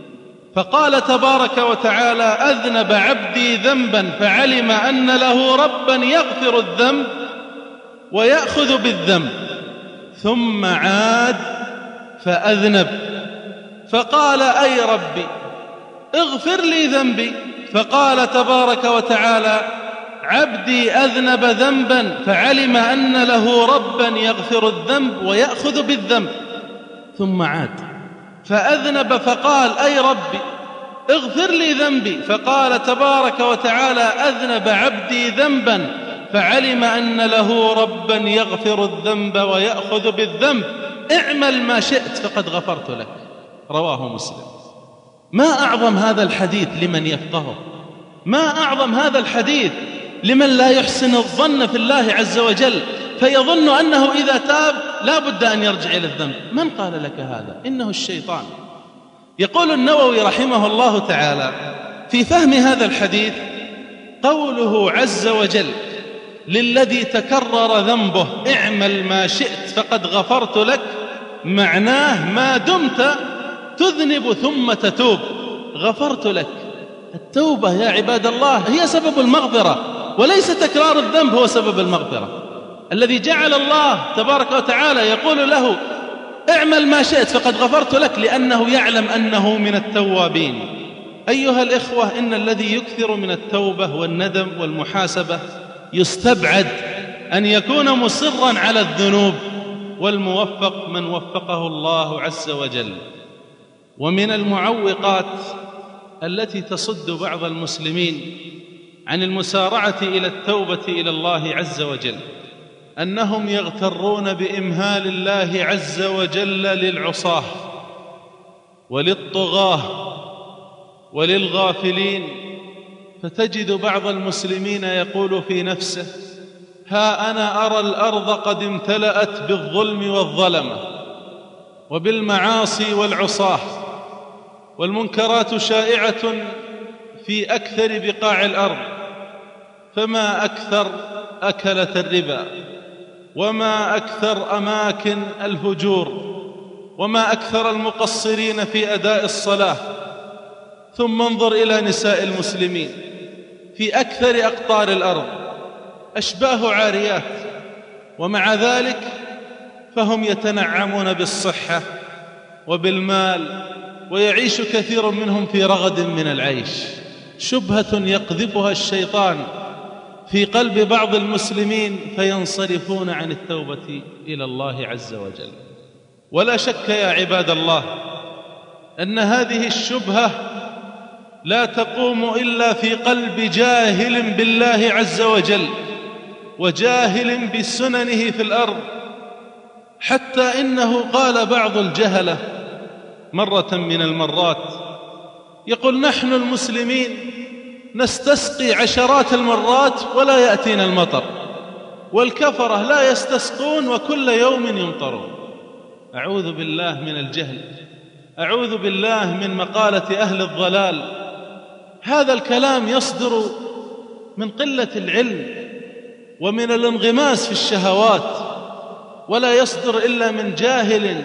S3: فقال تبارك وتعالى: أذنب عبدي ذنبا فعلم أن له ربا يغفر الذنب ويأخذ بالذنب، ثم عاد فأذنب فقال: أي ربي اغفر لي ذنبي. فقال تبارك وتعالى: عبدي أذنب ذنبا فعلم أن له ربا يغفر الذنب ويأخذ بالذنب، ثم عاد فأذنب فقال: أي ربي اغفر لي ذنبي. فقال تبارك وتعالى: أذنب عبدي ذنبا فعلم أن له ربا يغفر الذنب ويأخذ بالذنب، اعمل ما شئت فقد غفرت لك. رواه مسلم. ما أعظم هذا الحديث لمن يفقهه، ما أعظم هذا الحديث لمن لا يحسن الظن في الله عز وجل فيظن أنه إذا تاب لا بد أن يرجع إلى الذنب. من قال لك هذا؟ إنه الشيطان. يقول النووي رحمه الله تعالى في فهم هذا الحديث: قوله عز وجل للذي تكرر ذنبه اعمل ما شئت فقد غفرت لك، معناه ما دمت تذنب ثم تتوب غفرت لك. التوبة يا عباد الله هي سبب المغفرة، وليس تكرار الذنب هو سبب المغفرة. الذي جعل الله تبارك وتعالى يقول له: اعمل ما شئت فقد غفرت لك، لأنه يعلم أنه من التوابين. أيها الإخوة، إن الذي يكثر من التوبة والندم والمحاسبة يستبعد أن يكون مصرا على الذنوب، والموفق من وفقه الله عز وجل. ومن المعوقات التي تصد بعض المسلمين عن المسارعة إلى التوبة إلى الله عز وجل أنهم يغترون بإمهال الله عز وجل للعصاة وللطغاة وللغافلين، فتجد بعض المسلمين يقول في نفسه: ها أنا أرى الأرض قد امتلأت بالظلم والظلمة وبالمعاصي والعصاة، والمنكرات شائعة في أكثر بقاع الأرض، فما أكثر أكلة الربا، وما أكثر أماكن الهجور، وما أكثر المقصرين في أداء الصلاة. ثم انظر إلى نساء المسلمين في أكثر أقطار الأرض أشباه عاريات، ومع ذلك فهم يتنعمون بالصحة وبالمال، ويعيش كثير منهم في رغد من العيش. شبهة يقذفها الشيطان في قلب بعض المسلمين فينصرفون عن التوبة إلى الله عز وجل. ولا شك يا عباد الله أن هذه الشبهة لا تقوم إلا في قلب جاهل بالله عز وجل وجاهل بسننه في الأرض، حتى إنه قال بعض الجهلة مرة من المرات، يقول: نحن المسلمين نستسقي عشرات المرات ولا يأتينا المطر، والكفرة لا يستسقون وكل يوم يمطرون. أعوذ بالله من الجهل، أعوذ بالله من مقالة أهل الضلال. هذا الكلام يصدر من قلة العلم ومن الانغماس في الشهوات، ولا يصدر إلا من جاهل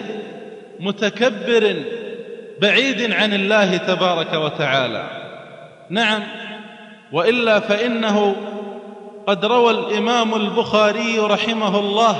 S3: متكبر بعيد عن الله تبارك وتعالى. نعم، وإلا فإنه قد روى الإمام البخاري رحمه الله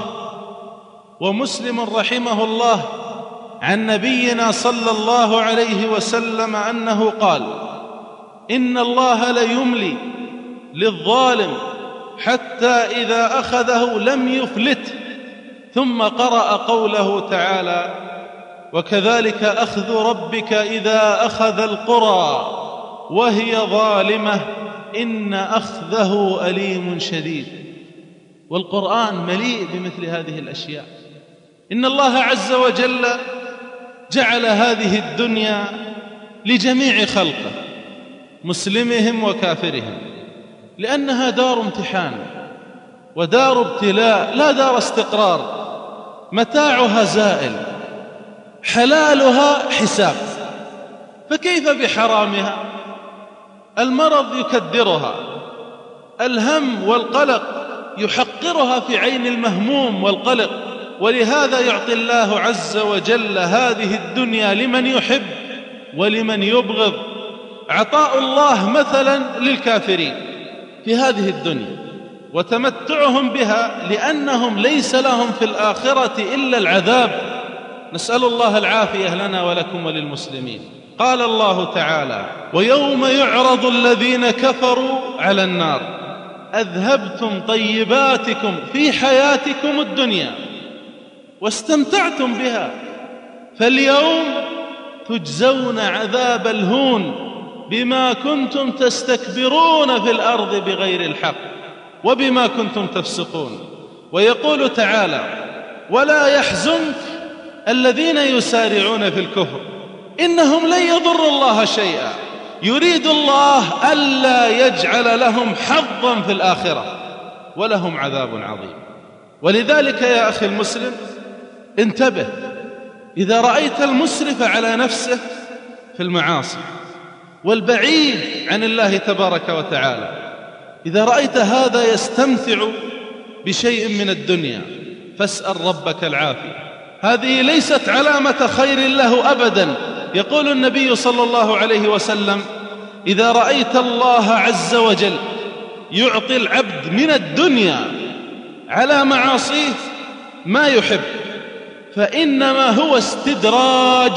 S3: ومسلم رحمه الله عن نبينا صلى الله عليه وسلم أنه قال: إن الله ليملي للظالم حتى إذا أخذه لم يفلته، ثم قرأ قوله تعالى: وكذلك أخذ ربك إذا أخذ القرى وهي ظالمة إن أخذه أليم شديد. والقرآن مليء بمثل هذه الأشياء. إن الله عز وجل جعل هذه الدنيا لجميع خلقه، مسلمهم وكافرهم، لأنها دار امتحان ودار ابتلاء لا دار استقرار. متاعها زائل، حلالها حساب، فكيف بحرامها؟ المرض يكدرها، الهم والقلق يحقرها في عين المهموم والقلق. ولهذا يعطي الله عز وجل هذه الدنيا لمن يحب ولمن يبغض. عطاء الله مثلا للكافرين في هذه الدنيا وتمتعهم بها، لأنهم ليس لهم في الآخرة إلا العذاب. نسأل الله العافية لنا ولكم وللمسلمين. قال الله تعالى: ويوم يعرض الذين كفروا على النار أذهبتم طيباتكم في حياتكم الدنيا واستمتعتم بها، فاليوم تجزون عذاب الهون بما كنتم تستكبرون في الأرض بغير الحق وبما كنتم تفسقون. ويقول تعالى: ولا يحزنك الذين يسارعون في الكفر إنهم لن يضروا الله شيئا يريد الله ألا يجعل لهم حظا في الآخرة ولهم عذاب عظيم. ولذلك يا أخي المسلم انتبه، إذا رأيت المسرف على نفسه في المعاصي والبعيد عن الله تبارك وتعالى، إذا رأيت هذا يستمتع بشيء من الدنيا فاسأل ربك العافية. هذه ليست علامة خير له أبدا. يقول النبي صلى الله عليه وسلم: إذا رأيت الله عز وجل يعطي العبد من الدنيا على معاصيه ما يحب، فإنما هو استدراج.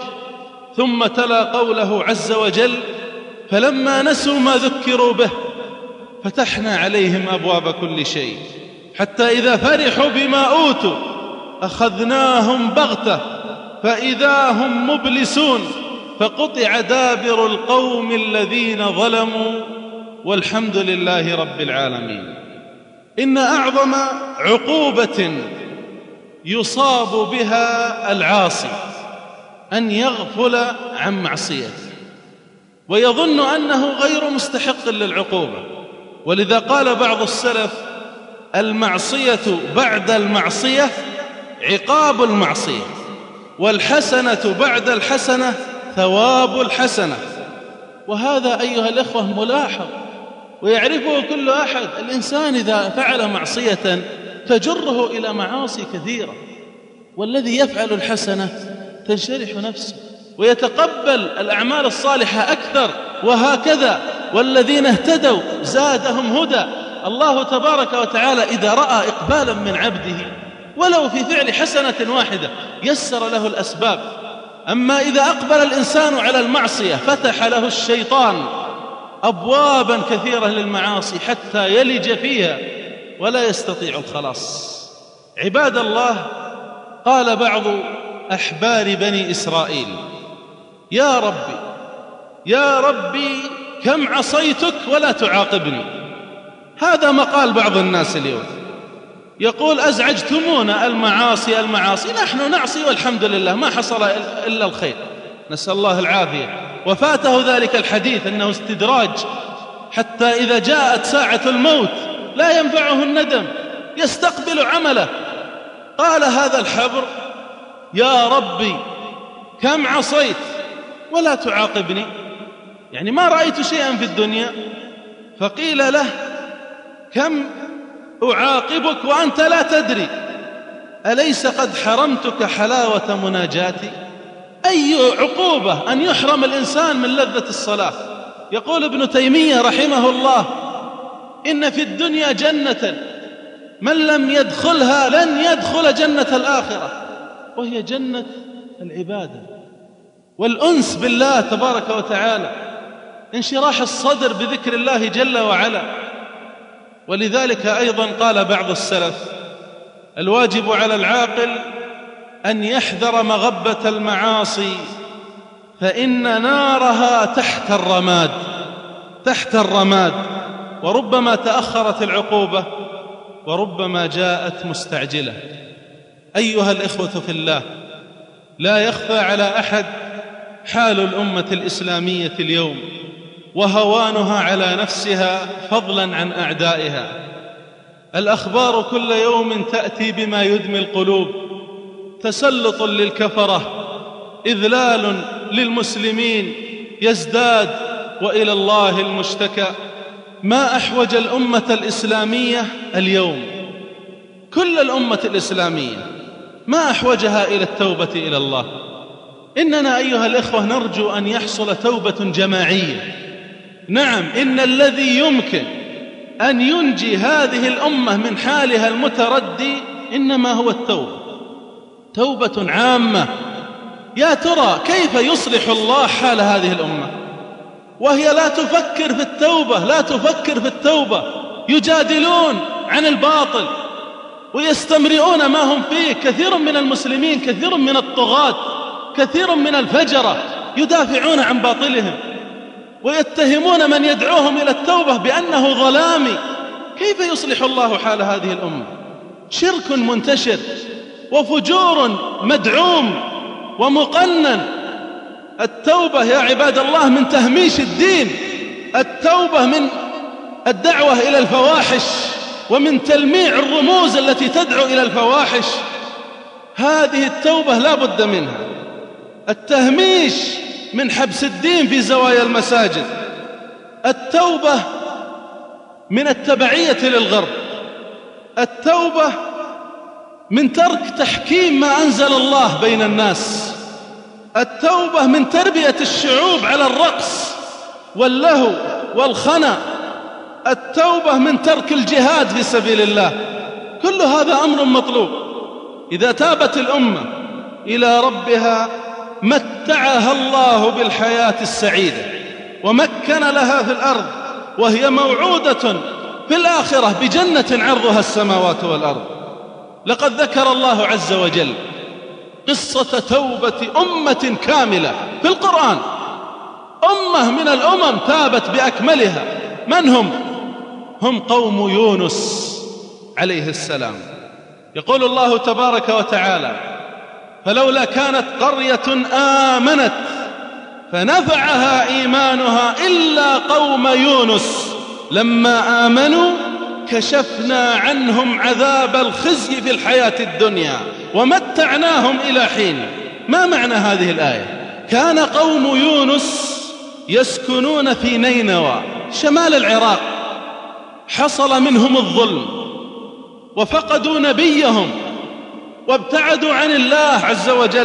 S3: ثم تلا قوله عز وجل: فلما نسوا ما ذكروا به فتحنا عليهم أبواب كل شيء حتى إذا فرحوا بما أوتوا أخذناهم بغتة فإذا هم مبلسون فقطع دابر القوم الذين ظلموا والحمد لله رب العالمين. إن أعظم عقوبة يصاب بها العاصي أن يغفل عن معصيته ويظن أنه غير مستحق للعقوبة، ولذا قال بعض السلف: المعصية بعد المعصية عقاب المعصية، والحسنة بعد الحسنة ثواب الحسنة. وهذا أيها الإخوة ملاحظ ويعرفه كل أحد. الإنسان إذا فعل معصية تجره إلى معاصي كثيرة، والذي يفعل الحسنة تنشرح نفسه ويتقبل الأعمال الصالحة أكثر، وهكذا. والذين اهتدوا زادهم هدى. الله تبارك وتعالى إذا رأى إقبالا من عبده ولو في فعل حسنة واحدة يسر له الأسباب. أما إذا أقبل الإنسان على المعصية فتح له الشيطان أبوابا كثيرة للمعاصي حتى يلج فيها ولا يستطيع الخلاص. عباد الله، قال بعض أحبار بني إسرائيل: يا ربي يا ربي كم عصيتك ولا تعاقبني. هذا مقال بعض الناس اليوم، يقول: أزعجتمونا، المعاصي المعاصي، نحن نعصي والحمد لله ما حصل إلا الخير، نسأل الله العافية. وفاته ذلك الحديث أنه استدراج، حتى إذا جاءت ساعة الموت لا ينفعه الندم، يستقبل عمله. قال هذا الحبر: يا ربي كم عصيت ولا تعاقبني، يعني ما رأيت شيئا في الدنيا. فقيل له: كم أعاقبك وأنت لا تدري، أليس قد حرمتك حلاوة مناجاتي؟ أي عقوبة أن يحرم الإنسان من لذة الصلاة. يقول ابن تيمية رحمه الله: إن في الدنيا جنة من لم يدخلها لن يدخل جنة الآخرة، وهي جنة العبادة والأنس بالله تبارك وتعالى، انشراح الصدر بذكر الله جل وعلا. ولذلك أيضا قال بعض السلف: الواجب على العاقل أن يحذر مغبة المعاصي فإن نارها تحت الرماد، وربما تأخرت العقوبة وربما جاءت مستعجلة. أيها الإخوة في الله، لا يخفى على أحد حال الأمة الإسلامية اليوم وهوانها على نفسها فضلا عن أعدائها. الأخبار كل يوم تأتي بما يدمي القلوب: تسلط للكفرة، إذلال للمسلمين يزداد، وإلى الله المشتكى. ما أحوج الأمة الإسلامية اليوم، كل الأمة الإسلامية ما أحوجها إلى التوبة إلى الله. إننا أيها الإخوة نرجو أن يحصل توبة جماعية. نعم، إن الذي يمكن أن ينجي هذه الأمة من حالها المتردي إنما هو التوبة، توبة عامة. يا ترى كيف يصلح الله حال هذه الأمة وهي لا تفكر في التوبة، يجادلون عن الباطل ويستمرئون ما هم فيه. كثير من المسلمين، كثير من الطغاة، كثير من الفجرة يدافعون عن باطلهم ويتهمون من يدعوهم إلى التوبة بأنه ظلامي. كيف يصلح الله حال هذه الأمة؟ شرك منتشر وفجور مدعوم ومقنن. التوبة يا عباد الله من تهميش الدين، التوبة من الدعوة إلى الفواحش ومن تلميع الرموز التي تدعو إلى الفواحش. هذه التوبة لا بد منها. التهميش من حبس الدين في زوايا المساجد، التوبة من التبعية للغرب، التوبة من ترك تحكيم ما أنزل الله بين الناس، التوبة من تربية الشعوب على الرقص واللهو والخنا، التوبة من ترك الجهاد في سبيل الله. كل هذا أمر مطلوب. إذا تابت الأمة إلى ربها متعها الله بالحياة السعيدة ومكن لها في الأرض، وهي موعودة في الآخرة بجنة عرضها السماوات والأرض. لقد ذكر الله عز وجل قصة توبة أمة كاملة في القرآن، أمة من الأمم تابت بأكملها. من هم؟ هم قوم يونس عليه السلام. يقول الله تبارك وتعالى: فلولا كانت قرية آمنت فنفعها إيمانها إلا قوم يونس لما آمنوا كشفنا عنهم عذاب الخزي في الحياة الدنيا ومتعناهم إلى حين. ما معنى هذه الآية؟ كان قوم يونس يسكنون في نينوى شمال العراق، حصل منهم الظلم وفقدوا نبيهم وابتعدوا عن الله عز وجل،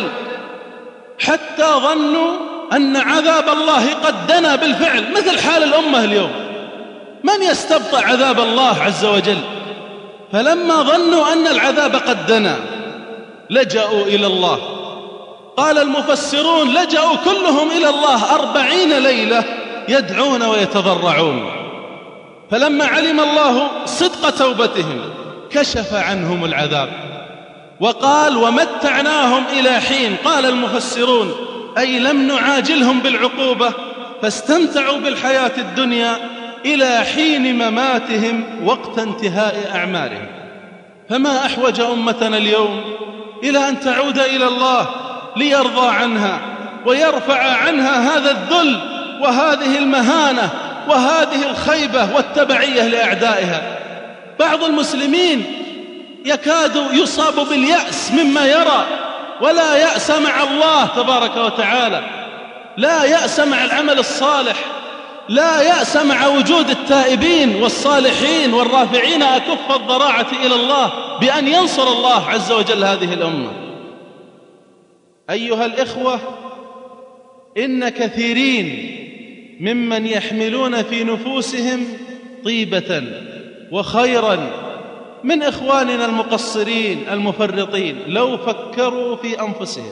S3: حتى ظنوا أن عذاب الله قد دنا بالفعل، مثل حال الأمة اليوم. من يستبطئ عذاب الله عز وجل؟ فلما ظنوا أن العذاب قد دنا لجأوا إلى الله. قال المفسرون: لجأوا كلهم إلى الله 40 ليلة يدعون ويتضرعون. فلما علم الله صدق توبتهم كشف عنهم العذاب وقال: ومتعناهم إلى حين. قال المفسرون: أي لم نعاجلهم بالعقوبة فاستمتعوا بالحياة الدنيا إلى حين مماتهم وقت انتهاء أعمارهم. فما أحوج أمتنا اليوم إلى أن تعود إلى الله ليرضى عنها ويرفع عنها هذا الذل وهذه المهانة وهذه الخيبة والتبعية لأعدائها. بعض المسلمين يكاد يصاب باليأس مما يرى، ولا يأس مع الله تبارك وتعالى، لا يأس مع العمل الصالح، لا يأس مع وجود التائبين والصالحين والرافعين أكف الضراعة إلى الله بأن ينصر الله عز وجل هذه الأمة. أيها الإخوة، إن كثيرين ممن يحملون في نفوسهم طيبة وخيرا من إخواننا المقصرين المفرطين لو فكروا في أنفسهم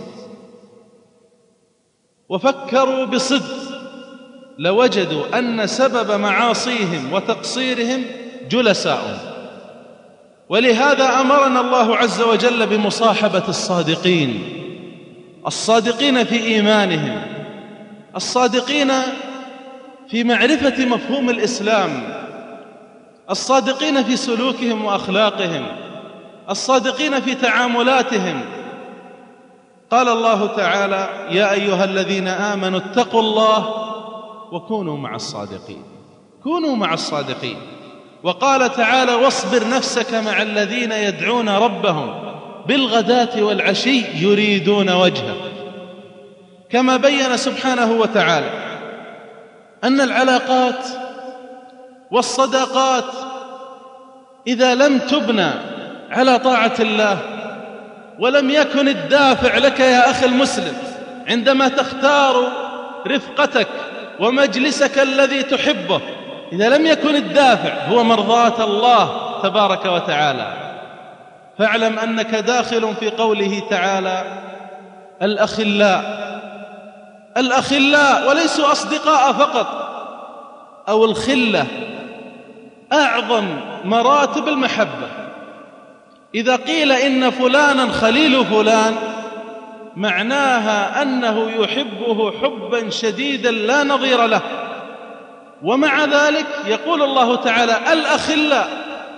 S3: وفكروا بصدق لوجدوا أن سبب معاصيهم وتقصيرهم جلساؤهم. ولهذا أمرنا الله عز وجل بمصاحبة الصادقين، الصادقين في إيمانهم، الصادقين في معرفة مفهوم الإسلام، الصادقين في سلوكهم وأخلاقهم، الصادقين في تعاملاتهم. قال الله تعالى: يا أيها الذين آمنوا اتقوا الله وكونوا مع الصادقين. كونوا مع الصادقين. وقال تعالى: واصبر نفسك مع الذين يدعون ربهم بالغداة والعشي يريدون وجهه. كما بين سبحانه وتعالى أن العلاقات والصداقات إذا لم تبنى على طاعة الله، ولم يكن الدافع لك يا أخي المسلم عندما تختار رفقتك ومجلسك الذي تحبه، إذا لم يكن الدافع هو مرضاة الله تبارك وتعالى، فاعلم أنك داخل في قوله تعالى: الأخلاء. الأخلاء وليسوا أصدقاء فقط أو الخلة، أعظم مراتب المحبة. إذا قيل إن فلانا خليل فلان معناها أنه يحبه حبا شديدا لا نظير له. ومع ذلك يقول الله تعالى: الأخلاء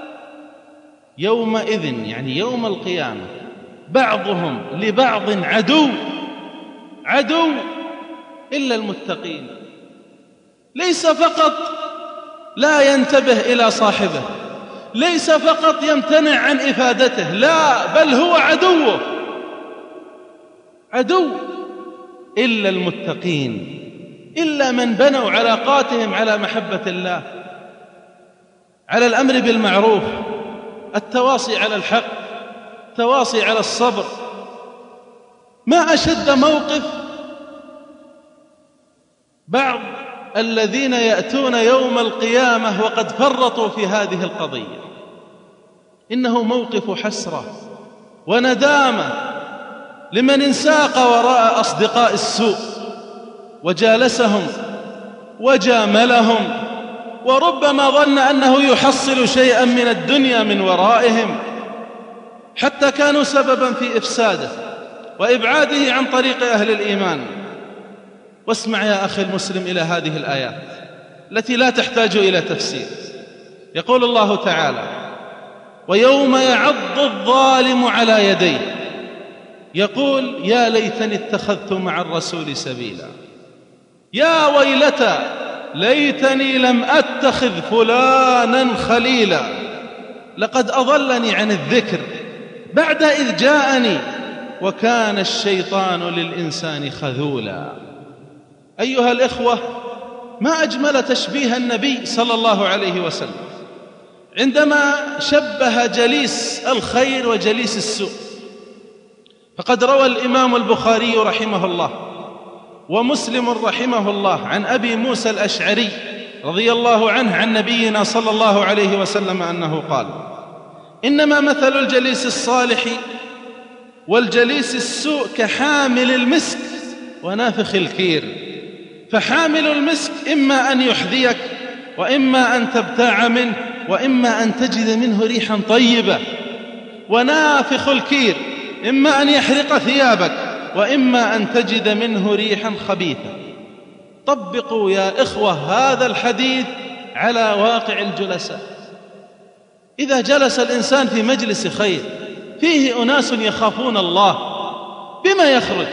S3: يومئذ، يعني يوم القيامة، بعضهم لبعض عدو إلا المتقين. ليس فقط لا ينتبه إلى صاحبه، ليس فقط يمتنع عن إفادته، لا، بل هو عدو إلا المتقين، إلا من بنوا علاقاتهم على محبة الله، على الأمر بالمعروف، التواصي على الحق، التواصي على الصبر. ما أشد موقف بعض الذين يأتون يوم القيامة وقد فرطوا في هذه القضية. إنه موقف حسرة وندامة لمن انساق وراء أصدقاء السوء وجالسهم وجاملهم، وربما ظن أنه يحصل شيئا من الدنيا من ورائهم، حتى كانوا سببا في إفساده وإبعاده عن طريق أهل الإيمان. واسمع يا أخي المسلم إلى هذه الآيات التي لا تحتاج إلى تفسير. يقول الله تعالى: ويوم يعض الظالم على يديه يقول يا ليتني اتخذت مع الرسول سبيلا، يا ويلتى ليتني لم أتخذ فلانا خليلا، لقد أضلني عن الذكر بعد إذ جاءني وكان الشيطان للإنسان خذولا. أيها الإخوة، ما أجمل تشبيه النبي صلى الله عليه وسلم عندما شبه جليس الخير وجليس السوء. فقد روى الإمام البخاري رحمه الله ومسلم رحمه الله عن أبي موسى الأشعري رضي الله عنه عن نبينا صلى الله عليه وسلم أنه قال: إنما مثل الجليس الصالح والجليس السوء كحامل المسك ونافخ الكير، فحامل المسك إما أن يحذيك وإما أن تبتاع منه وإما أن تجد منه ريحا طيبة، ونافخ الكير إما أن يحرق ثيابك وإما أن تجد منه ريحا خبيثة. طبقوا يا إخوة هذا الحديث على واقع الجلساء. إذا جلس الإنسان في مجلس خير فيه أناس يخافون الله، بما يخرج؟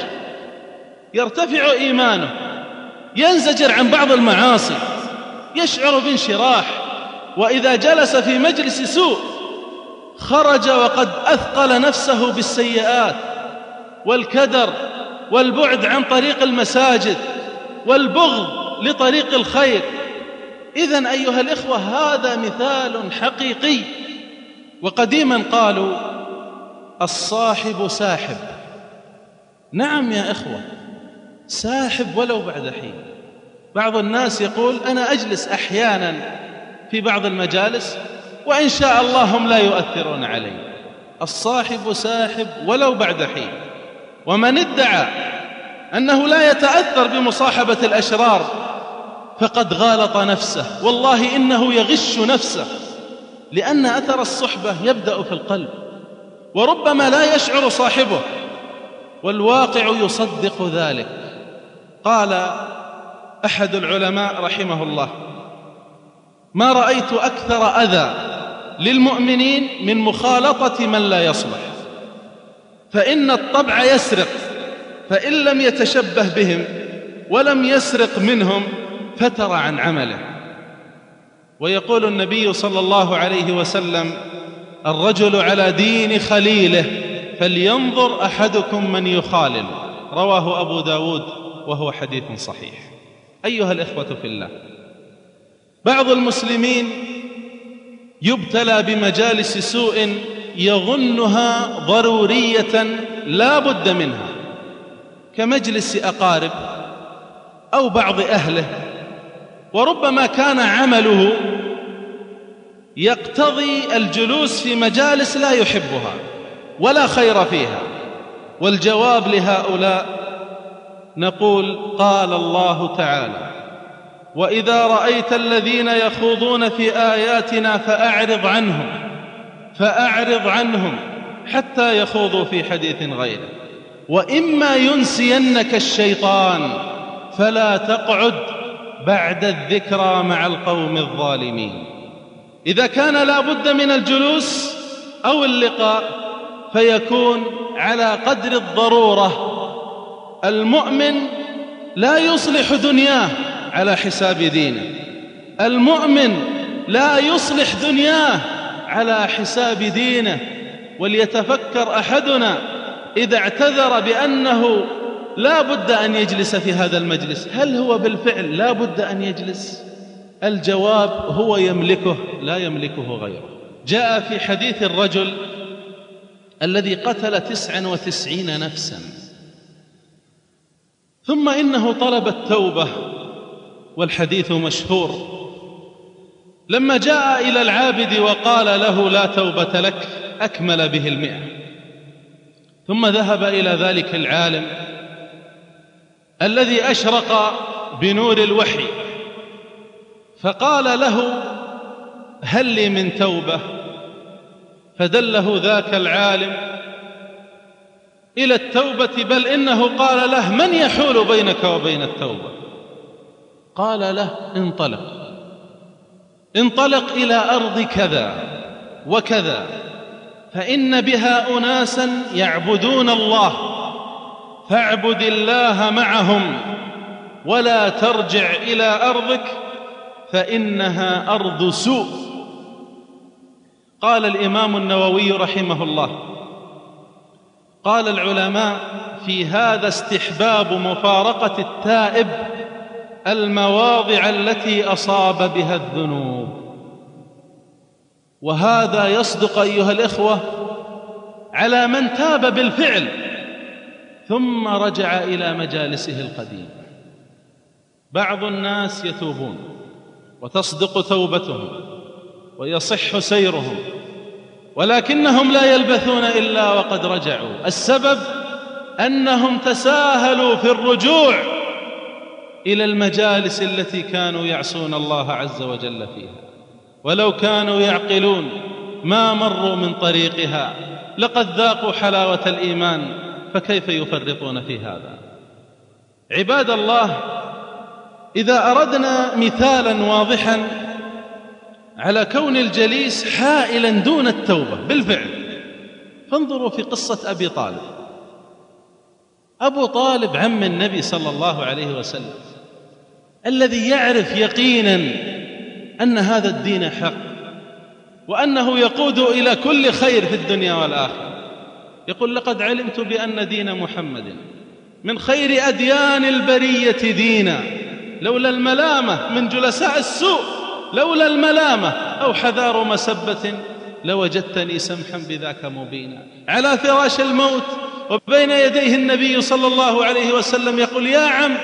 S3: يرتفع إيمانه، ينزجر عن بعض المعاصي، يشعر بانشراح. وإذا جلس في مجلس سوء خرج وقد أثقل نفسه بالسيئات والكدر والبعد عن طريق المساجد والبغض لطريق الخير. إذن أيها الإخوة هذا مثال حقيقي. وقديما قالوا الصاحب ساحب. نعم يا إخوة، ساحب ولو بعد حين. بعض الناس يقول أنا أجلس أحيانا في بعض المجالس وإن شاء الله هم لا يؤثرون علي. الصاحب ساحب ولو بعد حين. ومن ادعى أنه لا يتأثر بمصاحبة الأشرار فقد غالط نفسه، والله إنه يغش نفسه، لأن أثر الصحبة يبدأ في القلب وربما لا يشعر صاحبه، والواقع يصدق ذلك. قال أحد العلماء رحمه الله: ما رأيت أكثر أذى للمؤمنين من مخالطة من لا يصلح، فإن الطبع يسرق، فإن لم يتشبه بهم ولم يسرق منهم فتر عن عمله. ويقول النبي صلى الله عليه وسلم: الرجل على دين خليله فلينظر أحدكم من يخالل. رواه أبو داود وهو حديث صحيح. أيها الإخوة في الله، بعض المسلمين يبتلى بمجالس سوء يظنها ضرورية لا بد منها، كمجلس أقارب أو بعض أهله، وربما كان عمله يقتضي الجلوس في مجالس لا يحبها ولا خير فيها. والجواب لهؤلاء نقول: قال الله تعالى: وإذا رأيت الذين يخوضون في آياتنا فأعرض عنهم حتى يخوضوا في حديث غيره، وإما ينسينك الشيطان فلا تقعد بعد الذكرى مع القوم الظالمين. إذا كان لا بد من الجلوس أو اللقاء فيكون على قدر الضرورة. المؤمن لا يصلح دنياه على حساب دينه، المؤمن لا يصلح دنياه على حساب دينه. وليتفكر أحدنا إذا اعتذر بأنه لا بد أن يجلس في هذا المجلس، هل هو بالفعل لا بد أن يجلس؟ الجواب: هو يملكه لا يملكه غيره. جاء في حديث الرجل الذي قتل 99 نفسا ثم إنه طلب التوبة، والحديث مشهور. لما جاء إلى العابد وقال له لا توبة لك أكمل به 100، ثم ذهب إلى ذلك العالم الذي أشرق بنور الوحي فقال له: هل لي من توبة؟ فدله ذاك العالم إلى التوبة، بل إنه قال له: من يحول بينك وبين التوبة؟ قال له: انطلق إلى أرض كذا وكذا، فإن بها أناسا يعبدون الله، فاعبد الله معهم ولا ترجع إلى أرضك فإنها أرض سوء. قال الإمام النووي رحمه الله: قال العلماء في هذا استحباب مفارقة التائب المواضع التي أصاب بها الذنوب. وهذا يصدق أيها الإخوة على من تاب بالفعل ثم رجع إلى مجالسه القديمة. بعض الناس يتوبون وتصدق توبتهم ويصح سيرهم، ولكنهم لا يلبثون إلا وقد رجعوا. السبب أنهم تساهلوا في الرجوع إلى المجالس التي كانوا يعصون الله عز وجل فيها، ولو كانوا يعقلون ما مروا من طريقها لقد ذاقوا حلاوة الإيمان، فكيف يفرطون في هذا؟ عباد الله، إذا أردنا مثالا واضحا على كون الجليس حائلا دون التوبة بالفعل، فانظروا في قصة أبي طالب. أبو طالب عم النبي صلى الله عليه وسلم، الذي يعرف يقينا أن هذا الدين حق وأنه يقود إلى كل خير في الدنيا والآخرة، يقول: لقد علمت بأن دين محمد من خير أديان البرية دينا، لولا الملامة من جلساء السوء، لولا الملامة أو حذار مسبة لوجدتني سمحا بذاك مبينا. على فراش الموت وبين يديه النبي صلى الله عليه وسلم يقول: يا عم،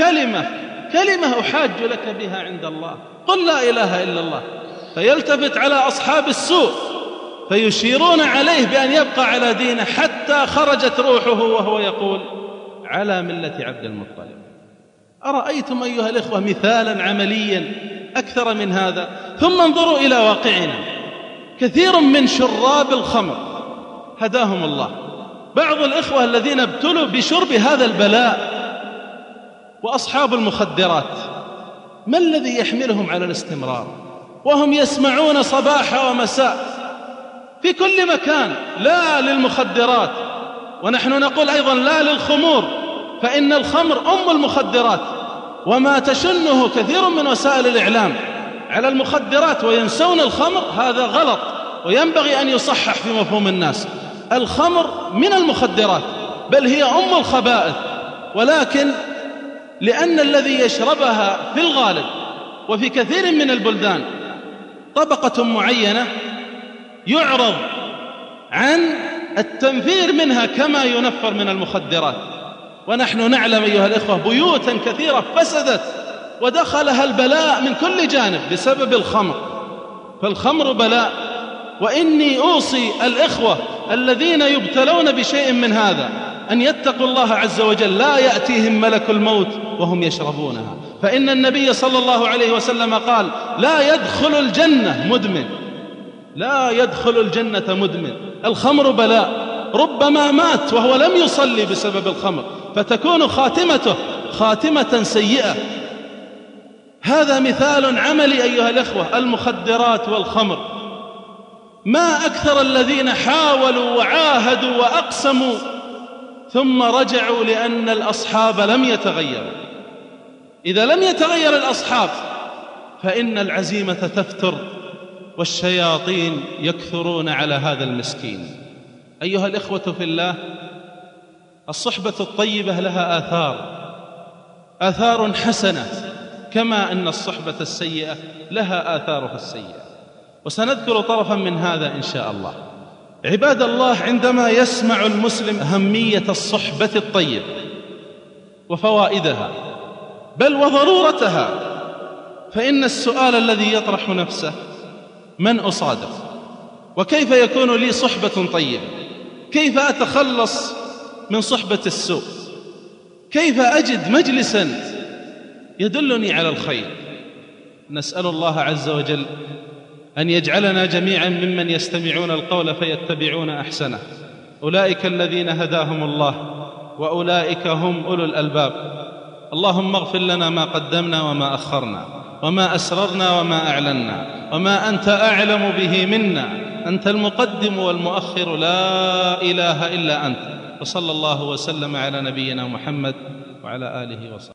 S3: كلمة أحاج لك بها عند الله، قل لا إله إلا الله. فيلتفت على أصحاب السوء فيشيرون عليه بأن يبقى على دينه حتى خرجت روحه وهو يقول: على ملة عبد المطلب. أرأيتم أيها الإخوة مثالا عمليا أكثر من هذا؟ ثم انظروا إلى واقعنا. كثير من شراب الخمر هداهم الله، بعض الإخوة الذين ابتلوا بشرب هذا البلاء، وأصحاب المخدرات، ما الذي يحملهم على الاستمرار وهم يسمعون صباح ومساء في كل مكان لا للمخدرات؟ ونحن نقول أيضا لا للخمور، فإن الخمر أم المخدرات، وما تشنه كثير من وسائل الإعلام على المخدرات وينسون الخمر هذا غلط، وينبغي أن يصحح في مفهوم الناس. الخمر من المخدرات، بل هي أم الخبائث، ولكن لأن الذي يشربها في الغالب وفي كثير من البلدان طبقة معينة يعرض عن التنفير منها كما ينفر من المخدرات. ونحن نعلم أيها الإخوة بيوتا كثيرة فسدت ودخلها البلاء من كل جانب بسبب الخمر، فالخمر بلاء. وإني أوصي الإخوة الذين يبتلون بشيء من هذا أن يتقوا الله عز وجل، لا يأتيهم ملك الموت وهم يشربونها، فإن النبي صلى الله عليه وسلم قال: لا يدخل الجنة مدمن، لا يدخل الجنة مدمن. الخمر بلاء، ربما مات وهو لم يصلي بسبب الخمر، فتكون خاتمته خاتمة سيئة. هذا مثال عملي أيها الإخوة، المخدرات والخمر. ما أكثر الذين حاولوا وعاهدوا وأقسموا ثم رجعوا لأن الأصحاب لم يتغيروا. إذا لم يتغير الأصحاب فإن العزيمة تفتر والشياطين يكثرون على هذا المسكين. أيها الإخوة في الله، الصحبة الطيبة لها آثار حسنة، كما أن الصحبة السيئة لها آثارها السيئة، وسنذكر طرفا من هذا إن شاء الله. عباد الله، عندما يسمع المسلم أهمية الصحبة الطيبة وفوائدها بل وضرورتها، فإن السؤال الذي يطرح نفسه: من أصادف؟ وكيف يكون لي صحبة طيبة؟ كيف أتخلص من صحبة السوء؟ كيف أجد مجلسا يدلني على الخير؟ نسأل الله عز وجل أن يجعلنا جميعا ممن يستمعون القول فيتبعون أحسنه. أولئك الذين هداهم الله وأولئك هم أولو الألباب. اللهم اغفر لنا ما قدمنا وما أخرنا وما أسررنا وما أعلنا وما أنت أعلم به منا، أنت المقدم والمؤخر، لا إله إلا أنت. وصلى الله وسلم على نبينا محمد وعلى آله وصحبه.